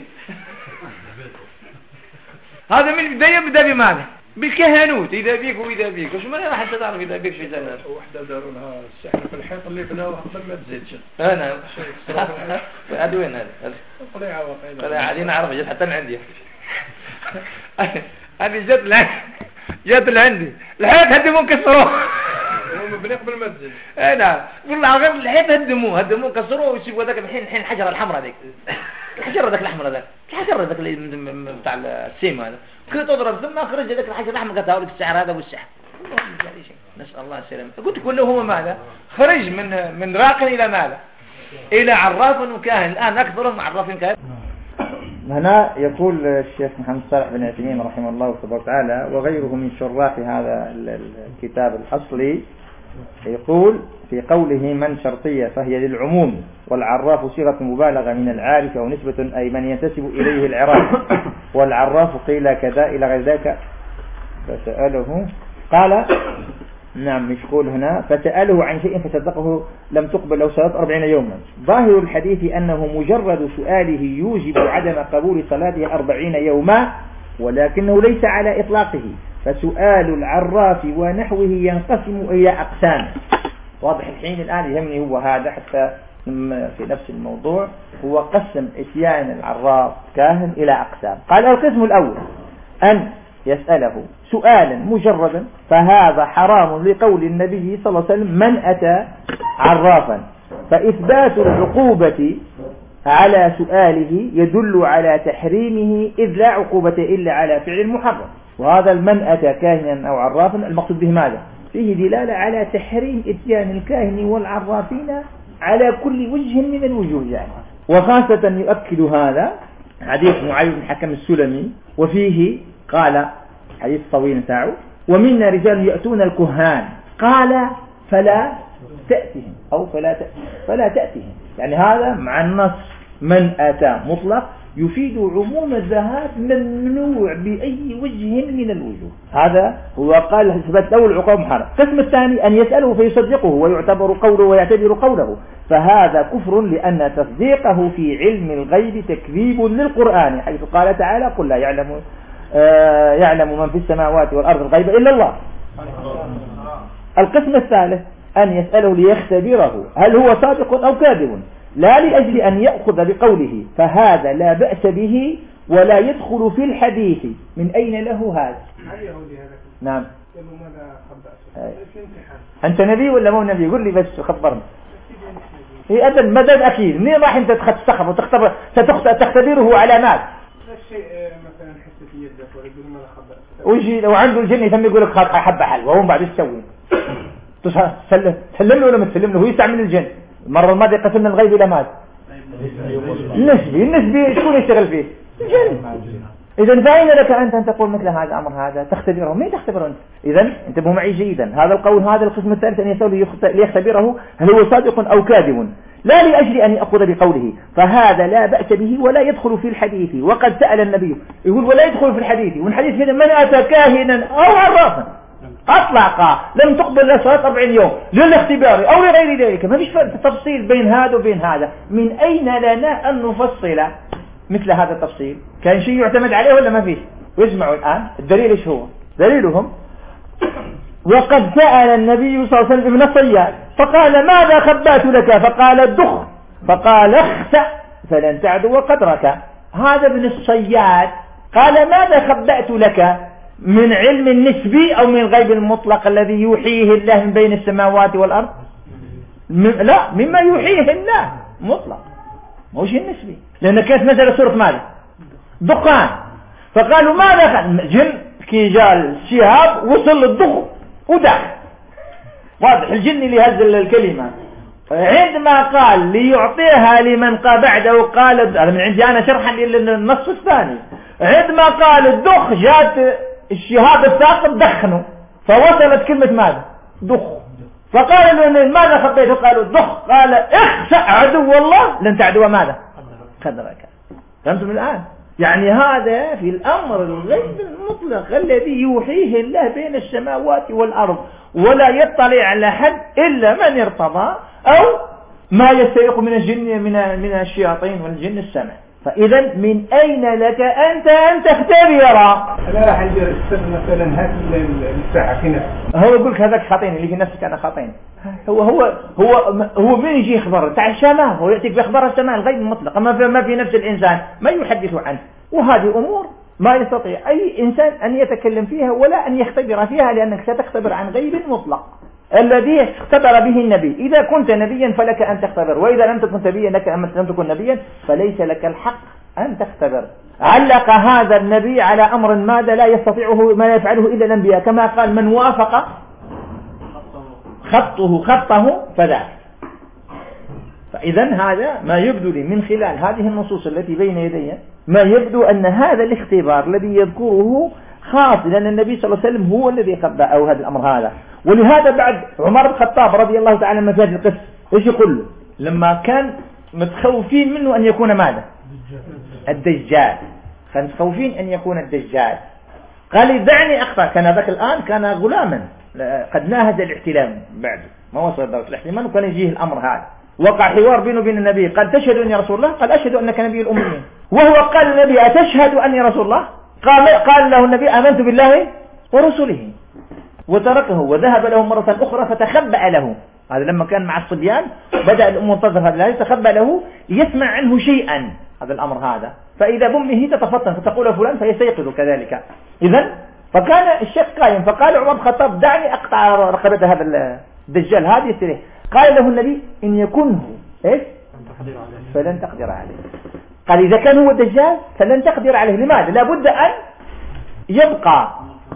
هذا من البدايه بدا بماذا؟ بالكهنوت اذا بيك واذا بيك واش ما راح تعرف اذا بيك في زمان. وحده داروا لها السحر في الحيط اللي بناوها قبل ما تزيدش. انا هذا وين هذا؟ طليعه واقعيه. طليعه عادي نعرف جات حتى عندي. هذه جات لعندي جات لعندي الحيط هدموا كسروه. هو مبني قبل ما تزيد. اي نعم والله غير الحيط هدموه هدموه كسروه ويسيبوا هذاك الحين الحين الحجره الحمراء هذيك الحجره ذاك الاحمر هذاك الحجره ذاك اللي بتاع السيم هذا كنت تضرب ثم خرج هذاك الحجر الاحمر قالت هاولك السحر هذا والسحر. نسال الله السلامه. قلت لك هو ماذا؟ خرج من من راق الى ماذا؟ الى عراف وكاهن. الان اكثرهم عراف كاهن. هنا يقول الشيخ محمد صالح بن عثيمين رحمه الله تبارك وتعالى وغيره من شراح هذا الكتاب الأصلي يقول في قوله من شرطية فهي للعموم والعراف صيغة مبالغة من العارف أو نسبة أي من ينتسب إليه العراف والعراف قيل كذا إلى غير ذاك. فسأله قال نعم مش يقول هنا فسأله عن شيء فصدقه لم تقبل له صلاة أربعين يوما. ظاهر الحديث أنه مجرد سؤاله يوجب عدم قبول صلاته أربعين يوما ولكنه ليس على إطلاقه. فسؤال العراف ونحوه ينقسم إلى أقسام. واضح الحين الآن يهمني هو هذا حتى في نفس الموضوع هو قسم إتيان العراف كاهن إلى أقسام. قال القسم الأول أن يسأله سؤالا مجردا فهذا حرام لقول النبي صلى الله عليه وسلم من أتى عرافا. فإثبات العقوبة على سؤاله يدل على تحريمه إذ لا عقوبة إلا على فعل المحرم. وهذا المن أتى كاهنا أو عرافا المقصود به ماذا؟ فيه دلالة على تحريم إتيان الكاهن والعرافين على كل وجه من الوجوه يعني. وخاصة يؤكد هذا حديث معاذ بن حكم السلمي وفيه قال حديث طويل ساعه ومنا رجال يأتون الكهان قال فلا تأتهم أو فلا تأتهم فلا تأتهم يعني هذا مع النص من أتى مطلق يفيد عموم الذهاب ممنوع بأي وجه من الوجوه. هذا هو قال إثبات له العقوبة محرم. القسم الثاني أن يسأله فيصدقه ويعتبر قوله ويعتبر قوله فهذا كفر لأن تصديقه في علم الغيب تكذيب للقرآن حيث قال تعالى قل لا يعلم آه يعلم من في السماوات والأرض الغيب إلا الله. القسم الثالث أن يسأله ليختبره هل هو صادق أو كاذب لا لأجل أن يأخذ بقوله فهذا لا بأس به ولا يدخل في الحديث من أين له هذا. نعم أنت نبي ولا مو نبي؟ قل لي بس خبرني. هي أبدا مدد أكيد منين راح أنت تستخف وتختبر ستختبره علامات الشيء مثلا حسة في يدك ولا يقول ما خبر ويجي لو عنده الجن يسمي يقول لك خاط حبة حل وهو بعد يسوي تسلم تسلم له ولا ما تسلم له؟ هو يستعمل الجن. المرة الماضية قسمنا الغيب إلى ماذا؟ النسبي. النسبي شكون يشتغل فيه؟ الجن. إذا فأين لك أنت أن تقول مثل هذا الأمر هذا تختبره؟ مين تختبره أنت؟ إذا انتبهوا معي جيدا. هذا القول هذا القسم الثالث أن يسأل ليختبره هل هو صادق أو كاذب، لا لأجل أن يأخذ بقوله، فهذا لا بأس به ولا يدخل في الحديث. وقد سأل النبي يقول ولا يدخل في الحديث، والحديث هنا من أتى كاهنا أو عرافا أطلق لم تقبل له صلاة أربعين يوم للاختبار أو لغير ذلك. ما فيش تفصيل بين هذا وبين هذا. من أين لنا أن نفصل مثل هذا التفصيل؟ كان شيء يعتمد عليه ولا ما فيش؟ واسمعوا الآن الدليل ايش هو؟ دليلهم وقد سأل النبي صلى الله عليه وسلم ابن الصياد فقال ماذا خبأت لك؟ فقال الدخ، فقال اخسأ فلن تعدو قدرك. هذا ابن الصياد قال ماذا خبأت لك من علم النسبي أو من الغيب المطلق الذي يوحيه الله من بين السماوات والأرض؟ لا، مما يوحيه الله مطلق مش النسبي، لأن كانت مثلا سورة ماذا؟ دخان. فقالوا ماذا جن كي جاء الشهاب وصل للضخ ودخ. واضح الجن اللي هز الكلمة. عندما قال ليعطيها لمن قال بعده قال هذا من عندي أنا شرحا للنص الثاني. عندما قال الدخ جاءت الشهاب الثاقب دخنوا فوصلت كلمة ماذا؟ دخ. فقال له ماذا خبيته؟ قالوا الدخ. قال اخسأ عدو الله لن تعدو ماذا؟ قدرك. فهمتم الآن؟ يعني هذا في الأمر الغيب المطلق الذي يوحيه الله بين السماوات والأرض، ولا يطلع على حد إلا من ارتضى أو ما يستيق من الجن من من الشياطين والجن السمع. فإذا من أين لك أنت أن تختبر؟ أنا راح أجي السر مثلا هات الساعة في نفسك. هو يقول لك هذاك خاطين اللي في نفسك أنا خاطين. هو هو هو هو من يجي يخبر تاع السماء، هو يأتيك بأخبار السماء الغيب المطلق، أما في ما في نفس الإنسان ما يحدث عنه. وهذه أمور ما يستطيع أي إنسان أن يتكلم فيها ولا أن يختبر فيها، لأنك ستختبر عن غيب مطلق الذي اختبر به النبي. إذا كنت نبيا فلك أن تختبر، وإذا لم تكن نبيا لك أن لم تكن نبيا فليس لك الحق أن تختبر. علق هذا النبي على أمر ماذا لا يستطيعه ما لا يفعله إلا الأنبياء، كما قال من وافق خطه خطه فذاك. فإذا هذا ما يبدو لي من خلال هذه النصوص التي بين يدي، ما يبدو أن هذا الاختبار الذي يذكره خاص، لأن النبي صلى الله عليه وسلم هو الذي خبأ أو هذا الأمر هذا. ولهذا بعد عمر بن الخطاب رضي الله تعالى عنه في هذه القصة ايش يقول له لما كان متخوفين منه أن يكون ماذا؟ الدجال. كان متخوفين أن يكون الدجال. قال دعني أخطأ. كان ذاك الآن كان غلاما قد ناهز الاحتلام، بعد ما وصل درجة الاحتلام وكان يجيه الأمر هذا. وقع حوار بينه وبين النبي، قال تشهد أني رسول الله؟ قال أشهد أنك نبي الأميين. وهو قال النبي أتشهد أني رسول الله؟ قال قال له النبي آمنت بالله ورسوله، وتركه وذهب له مرة أخرى فتخبأ له. هذا لما كان مع الصبيان بدأ الأمور تظهر هذا، يتخبأ له يسمع عنه شيئا هذا الأمر هذا، فإذا بأمه تتفطن فتقول فلان فيستيقظ كذلك. إذن فكان الشيخ قائم، فقال عمر بن الخطاب دعني أقطع رقبة هذا الدجال هذه السريح. قال له النبي إن يكنه إيش فلن تقدر عليه. قال إذا كان هو الدجال فلن تقدر عليه. لماذا؟ لابد أن يبقى،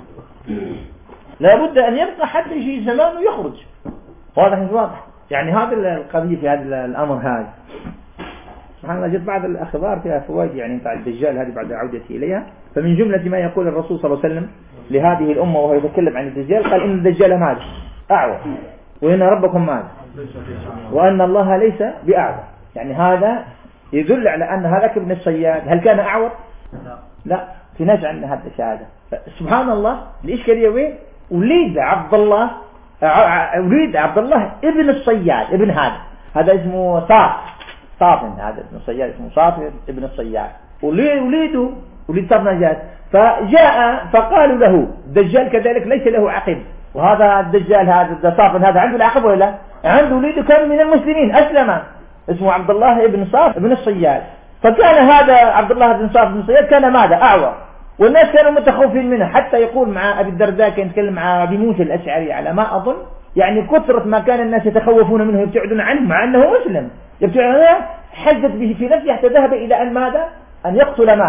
لابد أن يبقى حتى يجي زمان ويخرج. واضح مش واضح؟ يعني هذا القضية في هذا الأمر هذا. سبحان الله جت بعض الأخبار فيها فوائد يعني بتاع الدجال هذه بعد عودتي إليها. فمن جملة ما يقول الرسول صلى الله عليه وسلم لهذه الأمة وهو يتكلم عن الدجال، قال إن الدجال ماذا؟ أعور، وإن ربكم ماذا؟ وأن الله ليس بأعور. يعني هذا يدل على أن هذاك ابن الصياد هل كان أعور؟ لا، في ناس عندنا هذا الشهادة. سبحان الله الإشكالية وين؟ وليد عبد الله وليد عبد الله ابن الصياد، ابن هذا هذا اسمه صاف صافن، هذا ابن الصياد اسمه صافر ابن الصياد، وليده وليد صاف نجاة. فجاء فقالوا له الدجال كذلك ليس له عقب، وهذا الدجال هذا صافن هذا عنده العقب ولا لا؟ عنده وليده كان من المسلمين أسلم اسمه عبد الله ابن صاف ابن الصياد. فكان هذا عبد الله بن صاف بن الصياد كان ماذا؟ أعور، والناس كانوا متخوفين منه، حتى يقول مع أبي الدرداء كان يتكلم مع أبي موسى الأشعري على ما أظن، يعني كثرة ما كان الناس يتخوفون منه يبتعدون عنه مع أنه مسلم، يبتعدون عنه، حدث به في نفسه حتى ذهب إلى أن ماذا؟ أن يقتل ماذا؟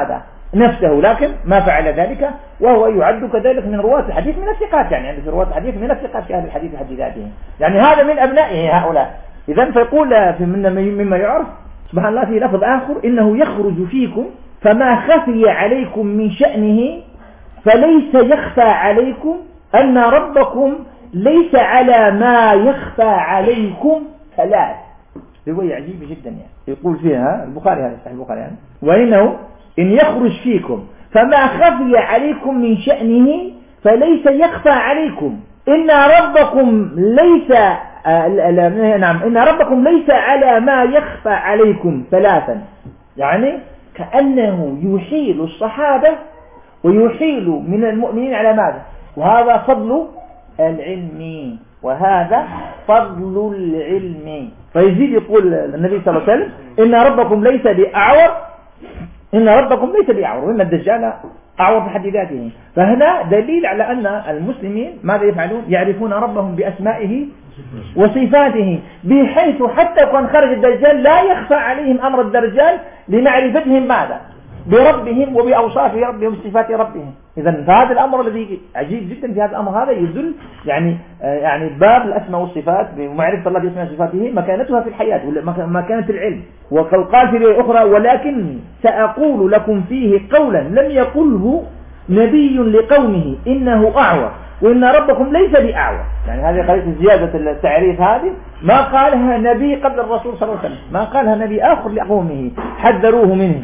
نفسه، لكن ما فعل ذلك، وهو يعد كذلك من رواة الحديث من الثقات، يعني عند رواة الحديث من الثقات في أهل الحديث بحد ذاته، يعني هذا من أبنائه هؤلاء. إذن فيقول في مما يعرف سبحان الله في لفظ آخر: إنه يخرج فيكم فما خفي عليكم من شأنه فليس يخفى عليكم أن ربكم ليس على ما يخفى عليكم ثلاث. رواية عجيبة جدا يعني، يقول فيها البخاري، هذا صحيح البخاري يعني: وإنه إن يخرج فيكم فما خفي عليكم من شأنه فليس يخفى عليكم إن ربكم ليس آه نعم إن ربكم ليس على ما يخفى عليكم ثلاثا. يعني كأنه يحيل الصحابة ويحيل من المؤمنين على ماذا؟ وهذا فضل العلم، وهذا فضل العلم. فيزيد يقول النبي صلى الله عليه وسلم: إن ربكم ليس بأعور إن ربكم ليس بأعور، وإن الدجال أعور في حد ذاته. فهنا دليل على أن المسلمين ماذا يفعلون؟ يعرفون ربهم بأسمائه وصفاته، بحيث حتى كان خرج الدجال لا يخفى عليهم أمر الدجال لمعرفتهم ماذا؟ بربهم وبأوصاف ربهم وصفات ربهم. إذا فهذا الأمر الذي عجيب جدا في هذا الأمر هذا يدل يعني يعني باب الأسماء والصفات ومعرفة الله بأسماء وصفاته مكانتها في الحياة ومكانة العلم. وقال في رواية أخرى: ولكن سأقول لكم فيه قولا لم يقله نبي لقومه إنه أعور وإن ربكم ليس بأعور. يعني هذه قضية زيادة التعريف، هذه ما قالها نبي قبل الرسول صلى الله عليه وسلم، ما قالها نبي آخر لقومه حذروه منه.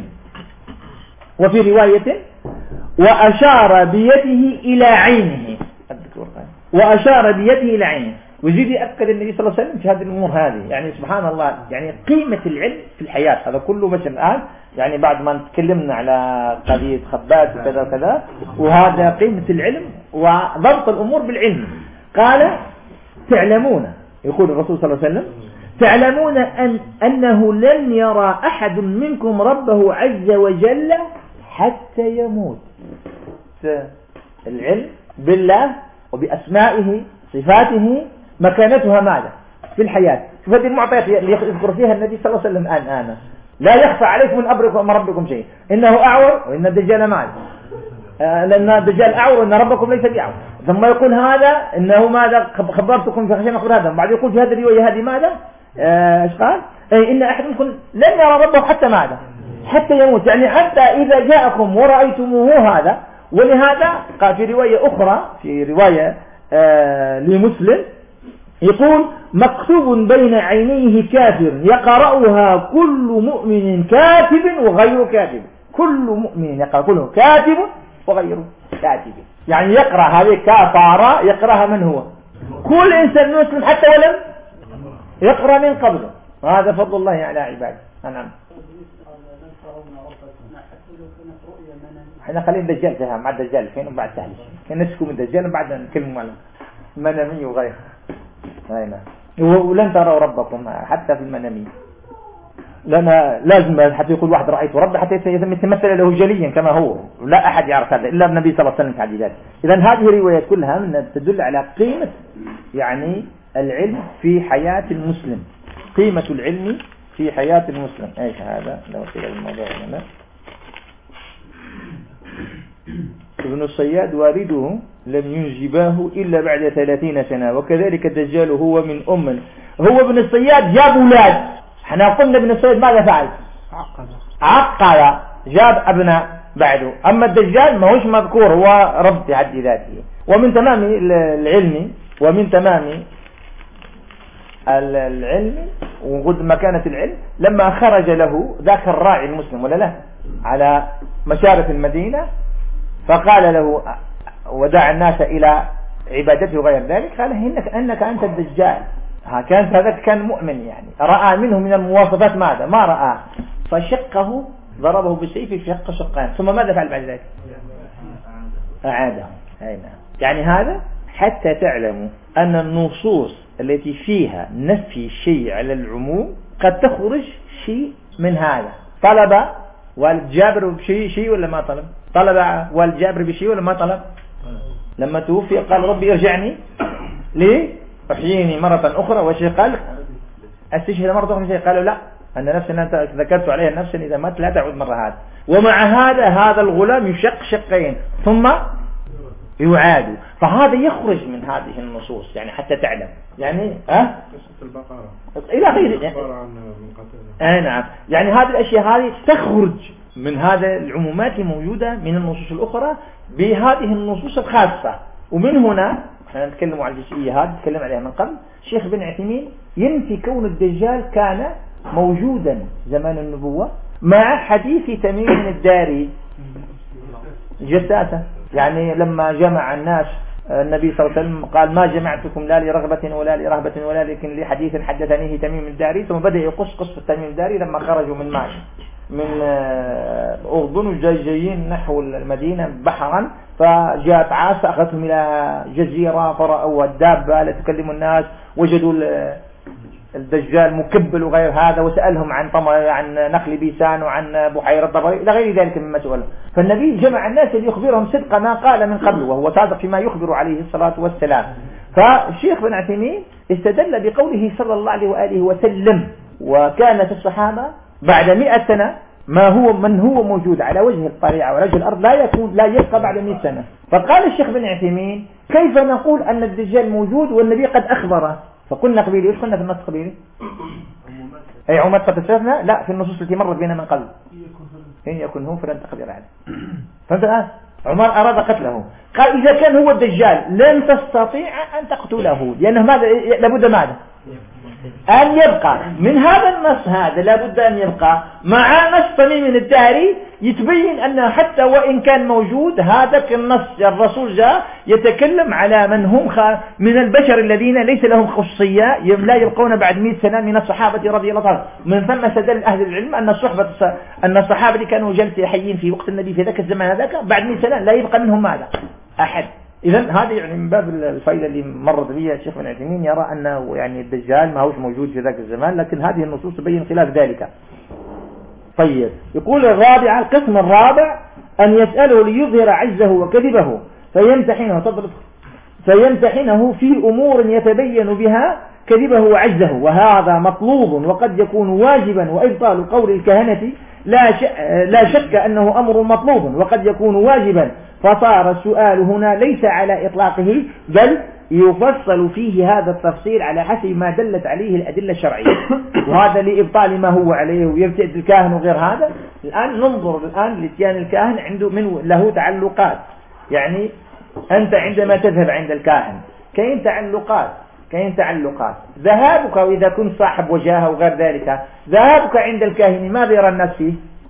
وفي رواية: وأشار بيده إلى عينه، وأشار بيده إلى عينه. ويزيد يأكد النبي صلى الله عليه وسلم في هذه الأمور هذه. يعني سبحان الله، يعني قيمة العلم في الحياة هذا كله. بس الآن يعني بعد ما تكلمنا على قضية خبات وكذا وكذا، وهذا قيمة العلم وضبط الأمور بالعلم. قال: تعلمون، يقول الرسول صلى الله عليه وسلم: تعلمون أن أنه لن يرى أحد منكم ربه عز وجل حتى يموت. العلم بالله وبأسمائه صفاته مكانتها ماذا؟ في الحياة. شوف هذه المعطيات اللي يذكر فيها النبي صلى الله عليه وسلم الآن آنا. لا يخفى عليكم من أمركم ربكم شيء، إنه أعور وإن الدجال ماذا؟ آه لأن الدجال أعور وإن ربكم ليس بأعور. ثم يقول هذا إنه ماذا؟ خبرتكم في خشية أخبر هذا. بعد يقول في هذه الرواية هذه ماذا؟ ايش آه قال؟ أي إن أحد منكم لن يرى ربه حتى ماذا؟ حتى يموت. يعني حتى إذا جاءكم ورأيتموه هذا. ولهذا قال في رواية أخرى، في رواية آه لمسلم، يقول: مكتوب بين عينيه كافر يقرأها كل مؤمن كاتب وغير كاتب. كل مؤمن يقرأ، كله كاتب وغير كاتب. يعني يقرأ هذه كافارة، يقرأها من هو؟ كل إنسان مسلم حتى ولم يقرأ من قبله. وهذا فضل الله على عباده. نعم. احنا خلينا الدجال فيها مع الدجال فين وبعد سهل. كان نسكم الدجال وبعد نتكلم على المنامي وغيره. هنا ولن تروا ربكم حتى في المنامي. لنا لازم حتى يقول واحد رأيت رب حتى يتمثل له جليا كما هو، لا أحد يعرف هذا إلا النبي صلى الله عليه وسلم في عديدات. إذن هذه الروايات كلها من تدل على قيمة يعني العلم في حياة المسلم، قيمة العلم في حياة المسلم. ايش هذا؟ لو كده الموضوع هنا. ابن الصياد والده لم ينجباه إلا بعد ثلاثين سنة، وكذلك الدجال هو من أم. هو ابن الصياد جاب أولاد، احنا قلنا ابن الصياد ماذا فعل؟ عقل عقل جاب أبناء بعده. أما الدجال ما هوش مذكور، هو رب في حد ذاته. ومن تمام العلم ومن تمام العلم وقد مكانة العلم لما خرج له ذاك الراعي المسلم ولا لا على مشارف المدينة، فقال له ودع الناس إلى عبادته وغير ذلك، قال إنك أنك أنت الدجال. كان هذا كان مؤمن، يعني رأى منه من المواصفات ماذا؟ ما رأى، فشقه ضربه بالسيف شق شقان. ثم ماذا فعل بعد ذلك؟ أعاده. يعني هذا حتى تعلموا أن النصوص التي فيها نفي شيء على العموم قد تخرج شيء من هذا. طلب والد جابر بشيء شيء ولا ما طلب؟ طلب والد جابر بشيء ولا ما طلب؟ لما توفي قال ربي ارجعني لي احييني مرة أخرى، وشيء قال استشهد مرة أخرى، شيء قالوا لا أن نفسا أنت ذكرت عليها نفسا إذا مات لا تعود مرة هذا. ومع هذا هذا الغلام يشق شقين ثم يعاد، فهذا يخرج من هذه النصوص يعني حتى تعلم يعني أه؟ قصة البقرة إلى غير أي نعم، يعني هذه الأشياء هذه تخرج من هذا العمومات الموجودة من النصوص الأخرى بهذه النصوص الخاصة. ومن هنا احنا نتكلم عن الجزئية هذه نتكلم عليها من قبل. الشيخ بن عثيمين ينفي كون الدجال كان موجودا زمان النبوة مع حديث تميم الداري جساسة، يعني لما جمع الناس النبي صلى الله عليه وسلم قال ما جمعتكم لا لرغبة ولا لرهبة ولا لكن لحديث حدثنيه تميم الداري، ثم بدأ يقص قصة تميم الداري لما خرجوا من ماشي من أردن وجايين نحو المدينة بحرا، فجاءت عاصفة أخذتهم إلى جزيرة فرأوا الدابة لا تكلم الناس، وجدوا الدجال مكبل وغير هذا، وسألهم عن عن نخل بيسان وعن بحيرة ضبري إلى غير ذلك مما سؤال. فالنبي جمع الناس ليخبرهم صدق ما قال من قبل، وهو صادق فيما يخبر عليه الصلاة والسلام. فالشيخ بن عثيمين استدل بقوله صلى الله عليه وآله وسلم وكانت الصحابة بعد مئة سنة ما هو من هو موجود على وجه الطبيعة وعلى وجه الأرض لا يكون لا يبقى بعد مئة سنة. فقال الشيخ بن عثيمين كيف نقول أن الدجال موجود والنبي قد أخبره؟ فقلنا قبيلي، ايش قلنا في النص قبيلي؟ أي عمومات قد تستثنى؟ لا، في النصوص التي مرت بنا من قبل إن يكن هو فلن تقدر عليه. فهمت الآن؟ عمر أراد قتله، قال إذا كان هو الدجال لن تستطيع أن تقتله، لأنه ماذا لابد ماذا أن يبقى من هذا النص، هذا لابد أن يبقى مع نص تميم الداري يتبين أنه حتى وإن كان موجود هذا النص الرسول جاء يتكلم على من هم من البشر الذين ليس لهم خصوصية لا يبقون بعد مئة سنة من الصحابة رضي الله عنهم. من ثم استدل أهل العلم أن الصحبة أن الصحابة اللي كانوا جالسين حيين في وقت النبي في ذاك الزمان هذاك بعد مئة سنة لا يبقى منهم ماذا أحد. إذا هذا يعني من باب الفائدة اللي مرت بها الشيخ بن عثيمين، يرى أنه يعني الدجال ما هوش موجود في ذاك الزمان، لكن هذه النصوص تبين خلاف ذلك. طيب، يقول الرابعة القسم الرابع أن يسأله ليظهر عجزه وكذبه فيمتحنه تضرب فيمتحنه في أمور يتبين بها كذبه وعجزه، وهذا مطلوب وقد يكون واجبا، وإبطال قول الكهنة لا لا شك أنه أمر مطلوب وقد يكون واجبا، فصار السؤال هنا ليس على إطلاقه بل يفصل فيه هذا التفصيل على حسب ما دلت عليه الأدلة الشرعية، وهذا لإبطال ما هو عليه ويبتعد الكاهن وغير هذا. الآن ننظر الآن لاتيان الكاهن عنده من له تعلقات، يعني أنت عندما تذهب عند الكاهن كاين تعلقات كاين تعلقات ذهابك وإذا كنت صاحب وجاهة وغير ذلك، ذهابك عند الكاهن ماذا يرى الناس فيه؟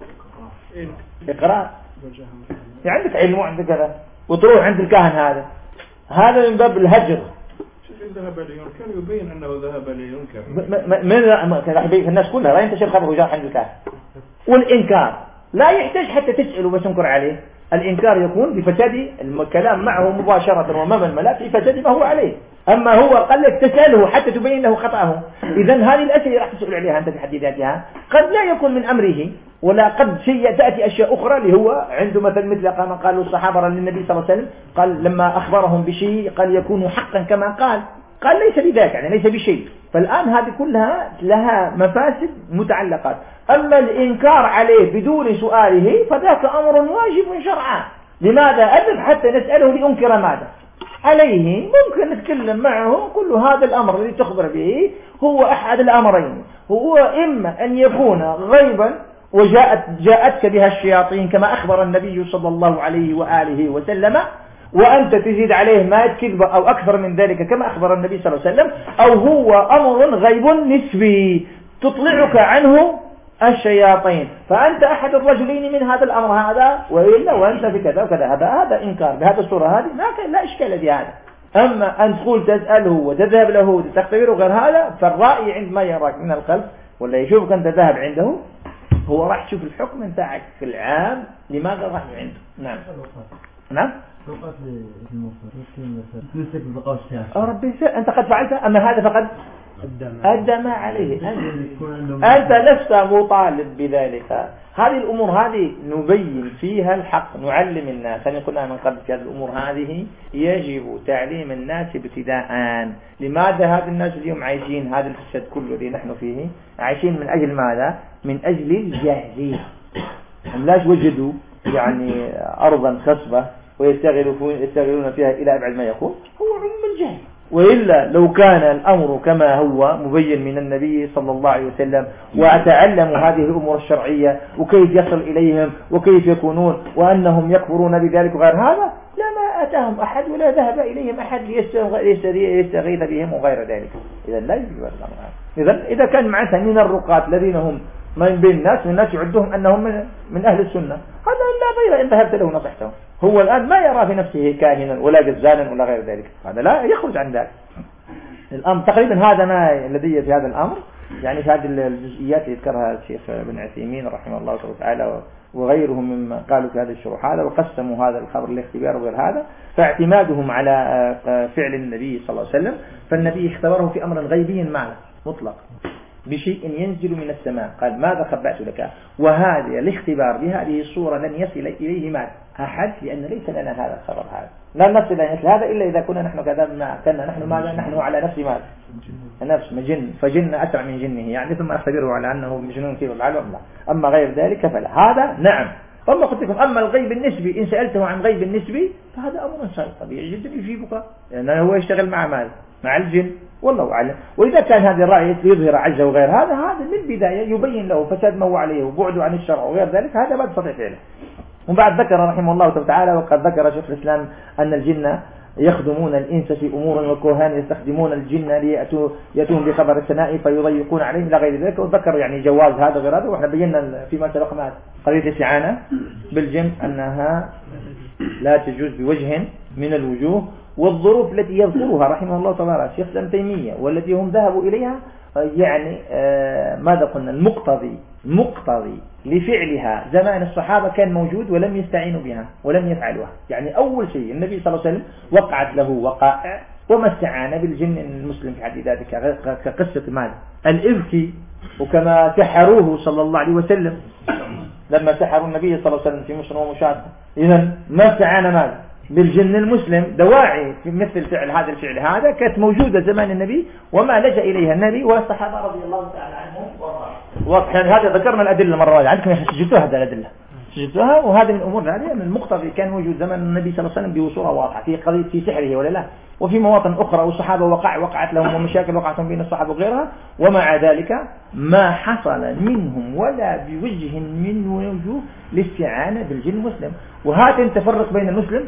إقرار، يعني عندك علم وعندك كذا، وتروح عند الكاهن هذا هذا من باب الهجر. ذهب لينكر يبين أنه ذهب لينكر من الناس كلها لا ينتشر خبر وجاه عند الكاهن. والإنكار لا يحتاج حتى تسأله بس تنكر عليه، الإنكار يكون بفساد الكلام معه مباشرة وأمام الملأ في فساد ما هو عليه. أما هو قال لك تسأله حتى تبين له خطأه، إذا هذه الأسئلة راح تسأل عليها أنت في حد ذاتها قد لا يكون من أمره، ولا قد شيء تأتي أشياء أخرى اللي هو عنده مثل مثل ما قالوا الصحابة للنبي صلى الله عليه وسلم، قال لما أخبرهم بشيء قال يكون حقا كما قال قال ليس بذاك يعني ليس بشيء. فالآن هذه كلها لها مفاسد متعلقات. أما الإنكار عليه بدون سؤاله فذاك أمر واجب شرعا. لماذا أذن حتى نسأله لأنكر ماذا عليه؟ ممكن نتكلم معه كل هذا الأمر الذي تخبر به هو أحد الأمرين، هو إما أن يكون غيبا وجاءت جاءتك بها الشياطين كما أخبر النبي صلى الله عليه وآله وسلم وأنت تزيد عليه ما كذب أو أكثر من ذلك كما أخبر النبي صلى الله عليه وسلم، أو هو أمر غيب نسبي تطلعك عنه الشياطين فأنت أحد الرجلين من هذا الأمر هذا، وإلا وأنت في كذا وكذا، هذا هذا إنكار بهذا الصورة هذه لا لا إشكال في هذا. أما أن تقول تسأله وتذهب له وتختبره غير هذا، فالرأي عندما يراك من الخلف ولا يشوفك أنت ذهب عنده هو راح تشوف الحكم نتاعك في العام لماذا راح عنده. نعم نعم توقف في الموصل تمسك بقاء الشارع ربي أنت قد فعلت، أما هذا فقد أدى ما عليه. أنت, أنت لست مطالب بذلك. هذه الأمور هذه نبين فيها الحق، نعلم الناس. أنا قلنا من قبل هذه الأمور هذه يجب تعليم الناس ابتداء. لماذا هذا الناس اليوم عايشين هذا الفساد كله اللي نحن فيه؟ عايشين من أجل ماذا؟ من أجل الجاهلية. هم لا وجدوا يعني أرضا خصبة ويستغلون فيها إلى أبعد ما يكون، هو علم الجهل. وإلا لو كان الأمر كما هو مبين من النبي صلى الله عليه وسلم، وأتعلم هذه الأمور الشرعية وكيف يصل إليهم وكيف يكونون وأنهم يكفرون بذلك وغير هذا، لما أتاهم أحد ولا ذهب إليهم أحد ليستغيث بهم وغير ذلك. إذا لا يجب الأمر هذا. إذا إذا كان معنا من الرقاة الذين هم من بين الناس والناس يعدهم أنهم من, من أهل السنة، هذا لا ضير إن ذهبت له نصحته. هو الآن ما يرى في نفسه كاهنا ولا جزانا ولا غير ذلك، هذا لا يخرج عن ذلك. الأمر تقريبا هذا ما لدي في هذا الأمر، يعني في هذه الجزئيات اللي ذكرها الشيخ ابن عثيمين رحمه الله تعالى وغيرهم مما قالوا في هذا الشروح هذا، وقسموا هذا الخبر الاختبار وغير هذا. فاعتمادهم على فعل النبي صلى الله عليه وسلم، فالنبي اختبره في أمر غيبي معه مطلق بشيء ينزل من السماء، قال ماذا خبأت لك؟ وهذا الاختبار بهذه الصورة لن يصل إليه ما أحد، لأن ليس لنا هذا الخبر هذا، لا نصل إلى مثل هذا إلا إذا كنا نحن كذا ما كنا نحن ماذا نحن على نفس ماذا نفس مجن، فجن أسرع من جنه يعني، ثم أختبره على أنه مجنون كيف العالم لا. أما غير ذلك فلا. هذا نعم. أما قلت لكم أما الغيب النسبي، إن سألته عن غيب النسبي فهذا أمر طبيعي جدا يجيبك، لأنه هو يشتغل مع ماذا؟ مع الجن والله أعلم. وإذا كان هذه الرأي يظهر عجزه وغير هذا، هذا من البداية يبين له فساد ما هو عليه وبعده عن الشرع وغير ذلك، هذا ما يستطيع فعله. وبعد ذكر رحمه الله تعالى، وقد ذكر شيخ الإسلام أن الجن يخدمون الإنس في أمور، والكهان يستخدمون الجن ليأتوا يأتون بخبر السماء فيضيقون عليهم إلى غير ذلك. وذكر يعني جواز هذا وغير هذا، وإحنا بينا فيما سبق مع قضية الاستعانة بالجن أنها لا تجوز بوجه من الوجوه، والظروف التي يذكرها رحمه الله تعالى شيخ ابن تيمية والتي هم ذهبوا إليها، يعني آه ماذا قلنا المقتضي مقتضي لفعلها زمان الصحابة كان موجود ولم يستعينوا بها ولم يفعلوها. يعني أول شيء النبي صلى الله عليه وسلم وقعت له وقائع وما استعان بالجن المسلم في حد ذلك، كقصة ماذا الإفك، وكما سحروه صلى الله عليه وسلم لما سحروا النبي صلى الله عليه وسلم في مصر ومشاة. إذن ما استعان ماذا بالجن المسلم، دواعي في مثل فعل هذا الفعل هذا كانت موجودة زمان النبي وما لجأ إليها النبي والصحابة رضي الله تعالى عنهم وارضاهم. هذا ذكرنا الأدلة مرة واحدة عندكم سجلتوها هذه الأدلة سجلتوها، وهذا من الأمور هذه من المقتضي كان موجود زمان النبي صلى الله عليه وسلم بصورة واضحة في قضية في سحره ولا لا، وفي مواطن أخرى والصحابة وقع وقعت لهم ومشاكل وقعتهم بين الصحابة وغيرها، ومع ذلك ما حصل منهم ولا بوجه من وجوه الاستعانة بالجن المسلم. وهذا تفرق بين المسلم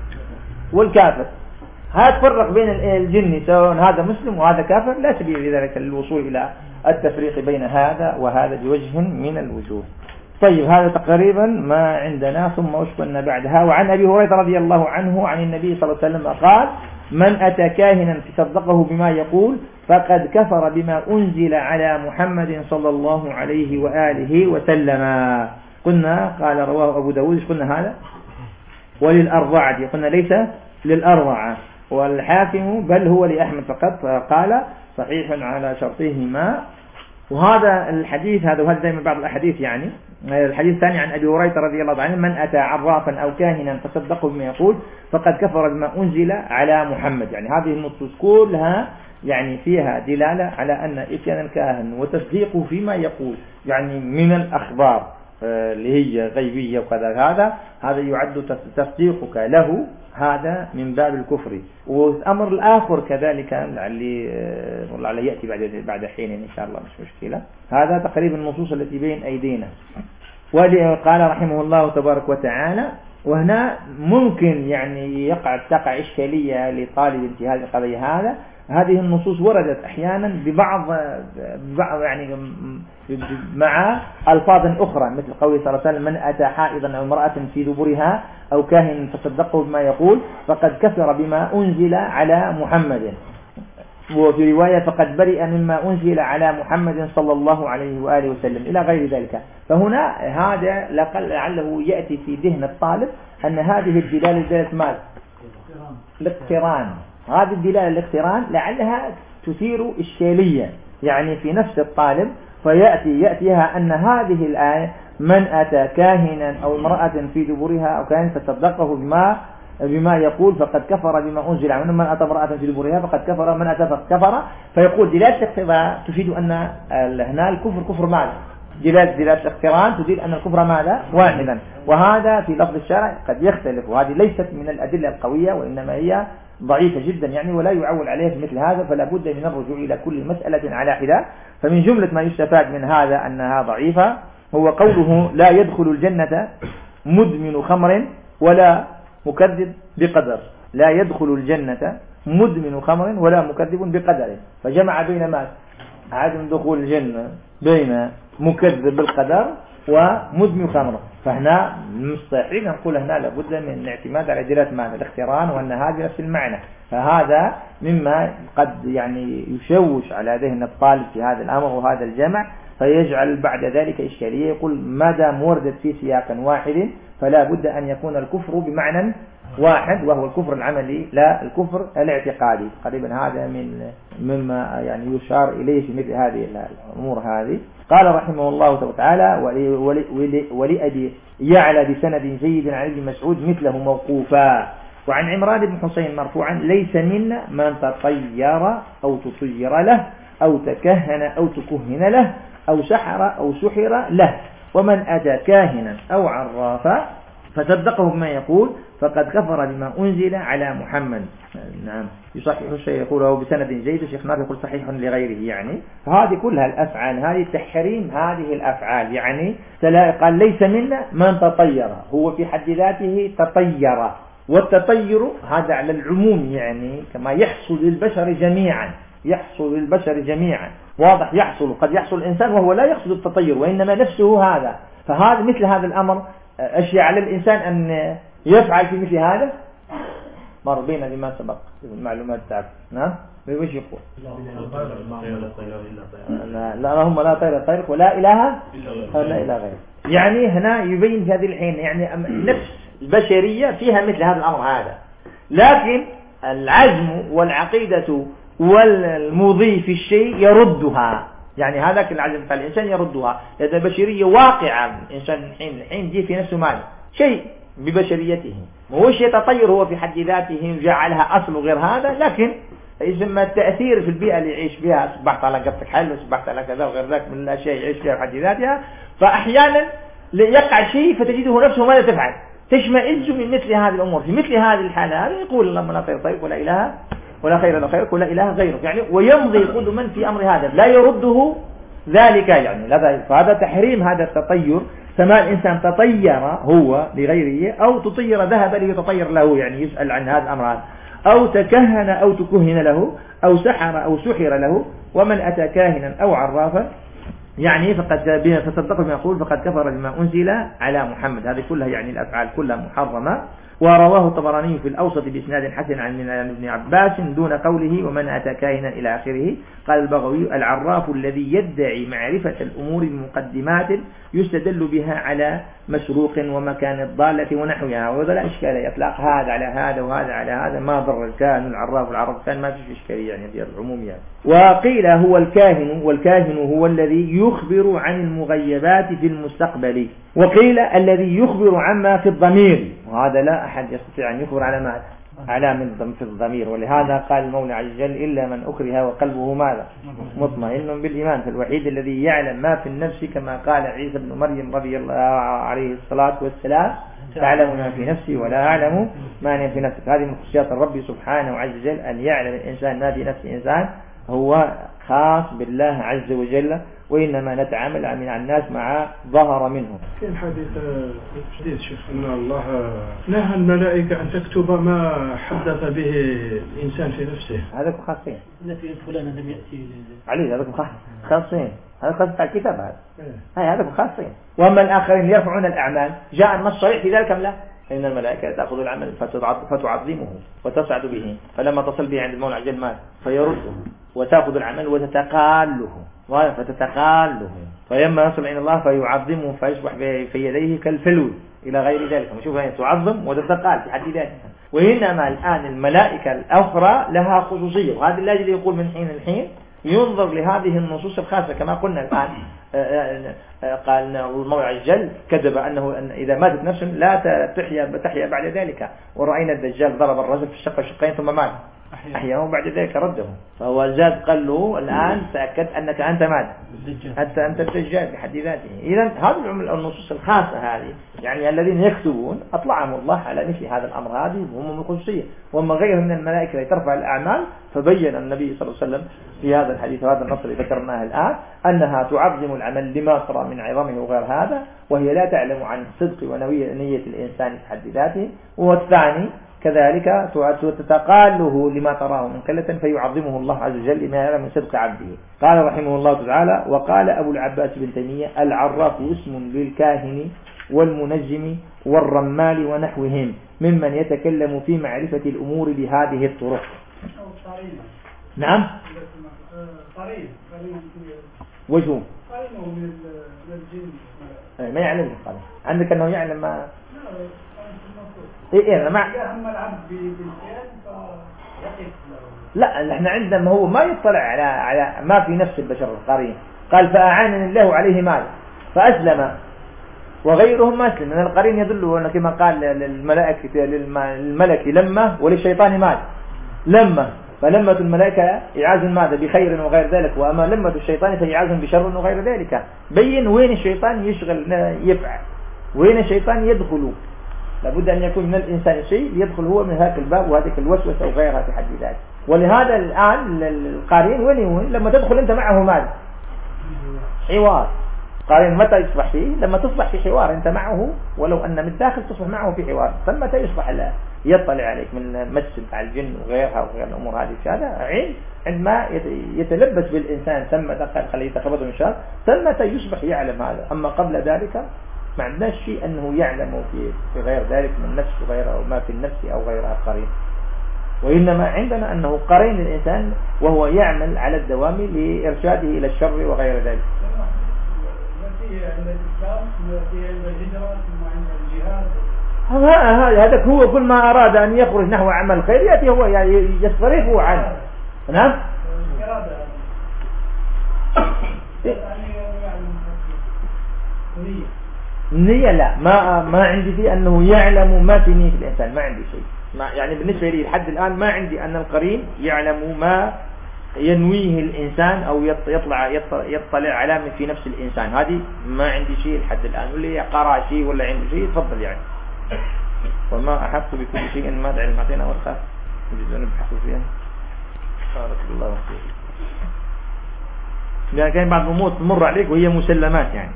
والكافر، هذا تفرق بين الجن سواء هذا مسلم وهذا كافر، لا سبيل لذلك للوصول إلى التفريق بين هذا وهذا بوجه من الوجوه. طيب هذا تقريبا ما عندنا. ثم أشكلنا بعدها. وعن أبي هريرة رضي الله عنه عن النبي صلى الله عليه وسلم قال: من أتى كاهنا فصدقه بما يقول فقد كفر بما أنزل على محمد صلى الله عليه وآله وسلم. قلنا قال رواه أبو داود، قلنا هذا وللأربعة، قلنا ليس للأربعة، والحاكم بل هو لأحمد فقط، فقال صحيح على شرطهما. وهذا الحديث هذا وهذا دائما بعض الأحاديث، يعني الحديث الثاني عن أبي هريرة رضي الله عنه: من أتى عرافا أو كاهنا فصدقه بما يقول فقد كفر بما أنزل على محمد. يعني هذه النصوص كلها يعني فيها دلالة على أن إتيان الكاهن وتصديقه فيما يقول يعني من الأخبار اللي هي غيبية وكذا، هذا هذا يعد تصديقك له هذا من باب الكفر. والأمر الآخر كذلك اللي والله على يأتي بعد بعد حين إن شاء الله مش مشكلة. هذا تقريبا النصوص التي بين أيدينا. وقال رحمه الله تبارك وتعالى: وهنا ممكن يعني يقع تقع إشكالية لطالب انتهاء القضية هذا. هذه النصوص وردت أحيانا ببعض ببعض يعني مع ألفاظ أخرى، مثل قوله صلى الله عليه وسلم: من أتى حائضا أو امرأة في دبرها أو كاهن فصدقه بما يقول فقد كفر بما أنزل على محمد. وفي رواية: فقد برئ مما أنزل على محمد صلى الله عليه وآله وسلم، إلى غير ذلك. فهنا هذا لعله يأتي في ذهن الطالب أن هذه الدلالة دلالة ماذا؟ الاقتران. هذه الدلالة الاقتران لعلها تثير إشكالية يعني في نفس الطالب، فيأتي يأتيها أن هذه الآية من أتى كاهنا أو امرأة في دبرها أو كاهن فصدقه بما بما يقول فقد كفر بما أنزل عنه، من أتى امرأة في دبرها فقد كفر، من أتى فقد كفر. فيقول دلالة الاقتضاء تفيد أن هنا الكفر كفر ماذا؟ دلالة دلالة الاقتران تدل أن الكفر ماذا؟ واحدا. وهذا في لفظ الشرع قد يختلف، وهذه ليست من الأدلة القوية وإنما هي ضعيفة جدا يعني، ولا يعول عليها في مثل هذا، فلا بد من الرجوع إلى كل مسألة على حدة. فمن جملة ما يستفاد من هذا أنها ضعيفة هو قوله لا يدخل الجنة مدمن خمر ولا مكذب بقدر. لا يدخل الجنة مدمن خمر ولا مكذب بقدر، فجمع بين ما عدم دخول الجنة بين مكذب بالقدر ومدمن خمر. فهنا مستحيل نقول هنا لابد من الاعتماد على دلالة معنى الاقتران وأن هذا نفس المعنى، فهذا مما قد يعني يشوش على ذهن الطالب في هذا الأمر وهذا الجمع، فيجعل بعد ذلك إشكالية. يقول ما دام وردت في سياق واحد فلا بد أن يكون الكفر بمعنى واحد وهو الكفر العملي لا الكفر الاعتقادي. قريبا هذا من مما يعني يشار إليه في مثل هذه الأمور هذه. قال رحمه الله تعالى ولأبي يعلى بسند جيد عن ابن مسعود مثله موقوفا. وعن عمران بن حسين مرفوعا ليس منا من تطير أو تطير له أو تكهن أو تكهن له أو سحر أو سحر له، ومن أتى كاهنا أو عرافا فصدقه بما يقول فقد كفر بما أنزل على محمد. نعم يصحح الشيء يقوله بسند جيد، الشيخ نافع يقول صحيح لغيره يعني. فهذه كلها الأفعال هذه تحريم هذه الأفعال يعني. قال ليس منا من تطير، هو في حد ذاته تطير، والتطير هذا على العموم يعني كما يحصل للبشر جميعا، يحصل للبشر جميعا واضح، يحصل قد يحصل الإنسان وهو لا يقصد التطير وإنما نفسه هذا. فهذا مثل هذا الأمر أشياء على الإنسان أن يفعل في مثل هذا. مر بينا بما سبق المعلومات تاعك. نعم وش يقول؟ لا لا هم لا طير طيرك ولا إله لا إله غيره. يعني هنا يبين في هذه الحين يعني نفس البشرية فيها مثل هذا الأمر هذا، لكن العزم والعقيدة والمضي في الشيء يردها. يعني هذاك العزم بتاع الإنسان يردها، لأن البشرية واقعة. الإنسان حين حين دي في نفسه مال شيء ببشريته، مو شيء تطير هو في حد ذاته جعلها أصل غير هذا، لكن يسمى التأثير في البيئة اللي يعيش بها. أصبحت على قبتك حل، أصبحت على كذا وغير ذلك من الأشياء يعيش فيها في حد ذاتها. فأحيانا يقع شيء فتجده نفسه ماذا تفعل؟ تشمئز من مثل هذه الأمور. في مثل هذه الحالة يقول اللهم لا طير طيب ولا إله ولا خير إلا خيرك ولا إله غيرك يعني، ويمضي كل من في أمر هذا لا يرده ذلك يعني. لا فهذا تحريم هذا التطير، سماء الإنسان تطير هو لغيره أو تطير ذهب ليتطير له يعني يسأل عن هذا الأمر هذا، أو تكهن أو تكهن له أو سحر أو سحر له، ومن أتى كاهنا أو عرافا يعني فقد فصدقه بما يقول فقد كفر بما أنزل على محمد. هذه كلها يعني الأفعال كلها محرمة. ورواه الطبراني في الأوسط بإسناد حسن عن ابن عباس دون قوله ومن أتى كاهنا إلى آخره. قال البغوي العراف الذي يدعي معرفة الأمور بمقدمات يستدل بها على مسروق ومكان الضالة ونحوها، وهذا لا إشكال يطلق هذا على هذا وهذا على هذا، ما ضر الكاهن العراف العراف كان ما فيش إشكالية يعني دي العموم يعني. وقيل هو الكاهن، والكاهن هو الذي يخبر عن المغيبات في المستقبل، وقيل الذي يخبر عما في الضمير، وهذا لا أحد يستطيع أن يخبر على ما على من في الضمير. ولهذا قال المولى عز وجل إلا من أكره وقلبه ماذا مطمئن بالإيمان، فالوحيد الذي يعلم ما في النفس كما قال عيسى بن مريم رضي الله عليه الصلاة والسلام تعلم ما في نفسي ولا أعلم ما في نفسك. هذه من خصوصيات الرب سبحانه عز وجل أن يعلم الإنسان ما في نفس الإنسان، هو خاص بالله عز وجل، وإنما نتعامل مع الناس مع ظهر منهم. كان حديث حديث شيخ أن الله نهى الملائكة أن تكتب ما حدث به الإنسان في نفسه. هذاكم خاصين. إن في فلان لم يأتي عليه هذاكم خاصين. هذا خاص على الكتاب هذا. هاي هذاكم خاصين. وأما الآخرين يرفعون الأعمال جاء النص صريح في ذلك أم لا؟ إن الملائكة تأخذ العمل فتعظمه وتسعد به، فلما تصل به عند المولى عز وجل فيرده وتأخذ العمل وتتقاله فتتقاله فلما يصل إلى الله فيعظمه فيصبح في يديه كالفلول إلى غير ذلك. نشوف هي تعظم وتتقال في حد ذاتها. وإنما الآن الملائكة الأخرى لها خصوصية، وهذا الذي يقول من حين الحين ينظر لهذه النصوص الخاصة كما قلنا الآن. قال المولى عز وجل كذب أنه أن إذا ماتت نفس لا تحيا تحيا بعد ذلك، ورأينا الدجال ضرب الرجل في الشق شقين ثم مات أحياه وبعد ذلك رده. فهو زاد قال له الآن تأكد أنك أنت مات أنت أنت الدجال بحد ذاته. إذا هذه النصوص الخاصة هذه يعني الذين يكتبون أطلعهم الله على مثل هذا الأمر، هذه هم من الخصوصية. وما غير من الملائكة ترفع الأعمال، فبين النبي صلى الله عليه وسلم في هذا الحديث وهذا النص اللي ذكرناه الآن أنها تعظم العمل لما ترى من عظمه وغير هذا، وهي لا تعلم عن صدق ونية الإنسان في حد ذاته. والثاني كذلك تتقاله لما تراه من قلة فيعظمه الله عز وجل لما يرى من صدق عبده. قال رحمه الله تعالى: وقال أبو العباس بن تيمية: العراف اسم للكاهن والمنجم والرمال ونحوهم ممن يتكلم في معرفة الأمور بهذه الطرق. نعم قرين وجهه قرينه من الجن ما يعلم القرين عندك أنه يعلم ما إيه إيه ما لا احنا عندنا ما هو ما يطلع على على ما في نفس البشر القرين. قال: فأعانني الله عليه مال فأسلم وغيرهم ما أسلم. من القرين يدل أن كما قال للملائكة للملك لما وللشيطان مال لما، فلمة الملائكة إعاز ماذا بخير وغير ذلك، وأما لمة الشيطان فإعاز بشر وغير ذلك. بين وين الشيطان يشغل يفعل، وين الشيطان يدخل. لابد أن يكون من الإنسان شيء يدخل هو من هذا الباب وهذه الوسوسة أو غيرها في حد ذاته. ولهذا الآن القارين وين وين لما تدخل أنت معه ماذا؟ حوار. قارين متى يصبح فيه؟ لما تصبح في حوار أنت معه، ولو أن من الداخل تصبح معه في حوار. ثم متى يصبح لا يطلع عليك من المس مع الجن وغيرها وغير الأمور هذه. هذا عين عندما يتلبس بالإنسان ثم خليه يتخبط من شر ثم يصبح يعلم هذا. أما قبل ذلك ما عندناش شيء أنه يعلم في في غير ذلك من نفس وغيرها أو ما في النفس أو غيرها قرين. وإنما عندنا أنه قرين الإنسان وهو يعمل على الدوام لإرشاده إلى الشر وغير ذلك. هذا هذا هو كل ما أراد أن يخرج نحو عمل خير يأتي هو يصرفه عنه. نعم. النية لا ما ما عندي فيه أنه يعلم ما في نية الإنسان، ما عندي شيء. ما يعني بالنسبة لي لحد الآن ما عندي أن القرين يعلم ما ينويه الإنسان أو يطلع يطلع علامة في نفس الإنسان. هذه ما عندي شيء لحد الآن. واللي قرأ شيء ولا عنده شيء تفضل يعني. وما أحط بكل شيء ما دعي المعطينا والخاف نجد أن نبحث فيها. بارك الله فيك. لأن كان بعض الأمور تمر عليك وهي مسلمات يعني.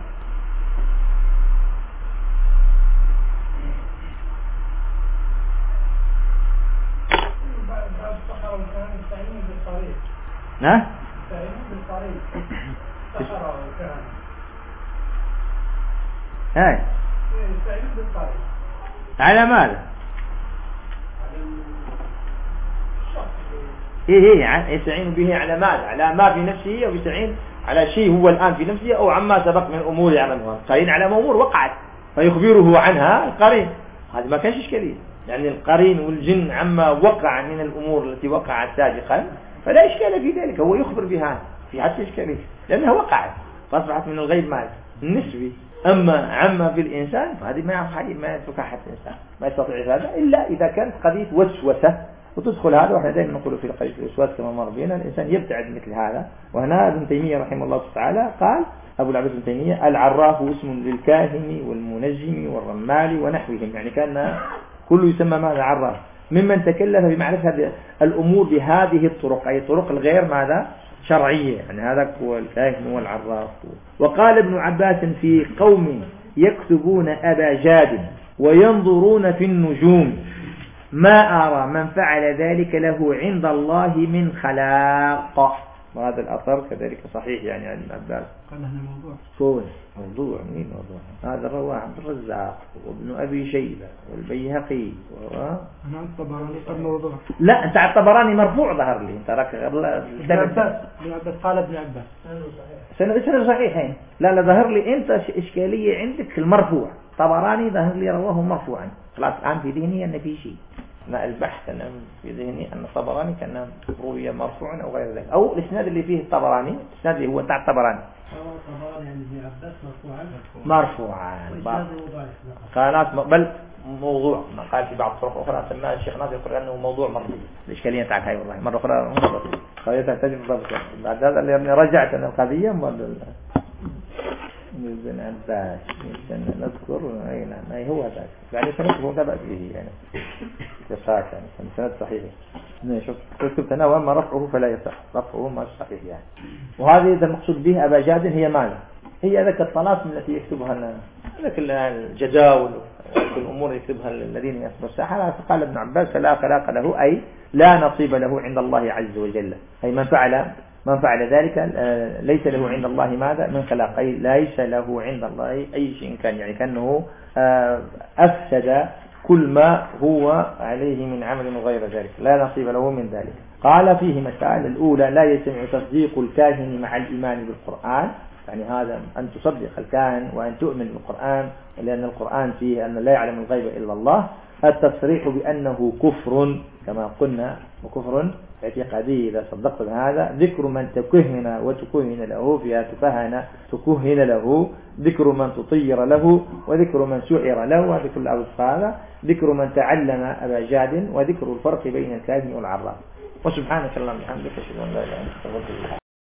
ها؟ هاي على ماذا؟ ايه ايه يستعين به على ماذا؟ على ما في نفسه او يستعين على شيء هو الان في نفسه او عما سبق من امور يعلمها. قرين على امور وقعت فيخبره عنها القرين. هذا ما كانش اشكاليه يعني القرين والجن عما وقع من الامور التي وقعت سابقا فلا إشكال في ذلك، هو يخبر بها في حد إشكالية لأنها وقعت فأصبحت من الغيب مال النسبي. أما عما في الإنسان فهذه ما يعرف حاجة ما يتركها حتى الإنسان ما يستطيع هذا إلا إذا كانت قضية وسوسة وتدخل هذا. وإحنا دائما نقول في قضية الوسواس كما مر بنا الإنسان يبتعد مثل هذا. وهنا ابن تيمية رحمه الله تعالى قال أبو العباس بن تيمية: العراف اسم للكاهن والمنجم والرمال ونحوهم. يعني كان كله يسمى ماذا؟ عراف. ممن تكلف بمعرفة الأمور بهذه الطرق أي طرق الغير ماذا؟ شرعية. يعني هذا هو الكاهن والعراف. وقال ابن عباس في قوم يكتبون أبا جاد وينظرون في النجوم: ما أرى من فعل ذلك له عند الله من خلاق. وهذا الأثر كذلك صحيح يعني عن ابن عباس. قال هنا موضوع كون موضوع مين موضوع؟ هذا رواه عبد الرزاق وابن أبي شيبة والبيهقي و... أنا الطبراني قال موضوع. لا أنت على الطبراني مرفوع ظهر لي أنت راك ابن عباس ابن عباس قال ابن عباس سنة سنة صحيحين. لا لا ظهر لي أنت إشكالية عندك المرفوع. طبراني ظهر لي رواه مرفوعا. خلاص الآن في ذهني أن في شيء ما البحث أنا في ذهني أن الطبراني كان روي مرفوعا أو غير ذلك أو الإسناد اللي فيه الطبراني الإسناد اللي هو تاع الطبراني طبراني يعني ابن عباس مرفوعا مرفوعا قالات بل موضوع ما قال في بعض الطرق أخرى سماه الشيخ ناصر يقول أنه موضوع مرفوع. الإشكالية تاعك هاي والله مرة أخرى قضية تحتاج ضبط. بعد هذا اللي رجعت أنا القضية ابن عباس نذكر أي نعم أي هو ذاك يعني سنكتبه كذا به يعني يصح يعني سند صحيح. شوف كتبت أنا وأما رفعه فلا يصح رفعه ما صحيح يعني. وهذه إذا المقصود به أبا جاد هي ماذا؟ هي ذاك الطلاسم التي يكتبها ذاك الجداول والأمور يكتبها الذين يسمى الساحة. فقال ابن عباس فلا خلاق له أي لا نصيب له عند الله عز وجل. أي من فعل من فعل ذلك ليس له عند الله ماذا من خلاق أي ليس له عند الله أي شيء كان يعني كأنه أفسد كل ما هو عليه من عمل وغير ذلك لا نصيب له من ذلك. قال فيه مسائل الأولى لا يسمع تصديق الكاهن مع الإيمان بالقرآن يعني هذا أن تصدق الكاهن وأن تؤمن بالقرآن لأن القرآن فيه أن لا يعلم الغيب إلا الله. التصريح بأنه كفر كما قلنا وكفر اعتقادي إذا صدقت هذا. ذكر من تكهن وتكهن له فيها تكهن تكهن له. ذكر من تطير له وذكر من سعر له وهذا كل هذا. ذكر من تعلم أبا جاد وذكر الفرق بين الكاهن والعراف. وسبحانك اللهم وبحمدك أشهد أن لا إله إلا أنت أستغفرك.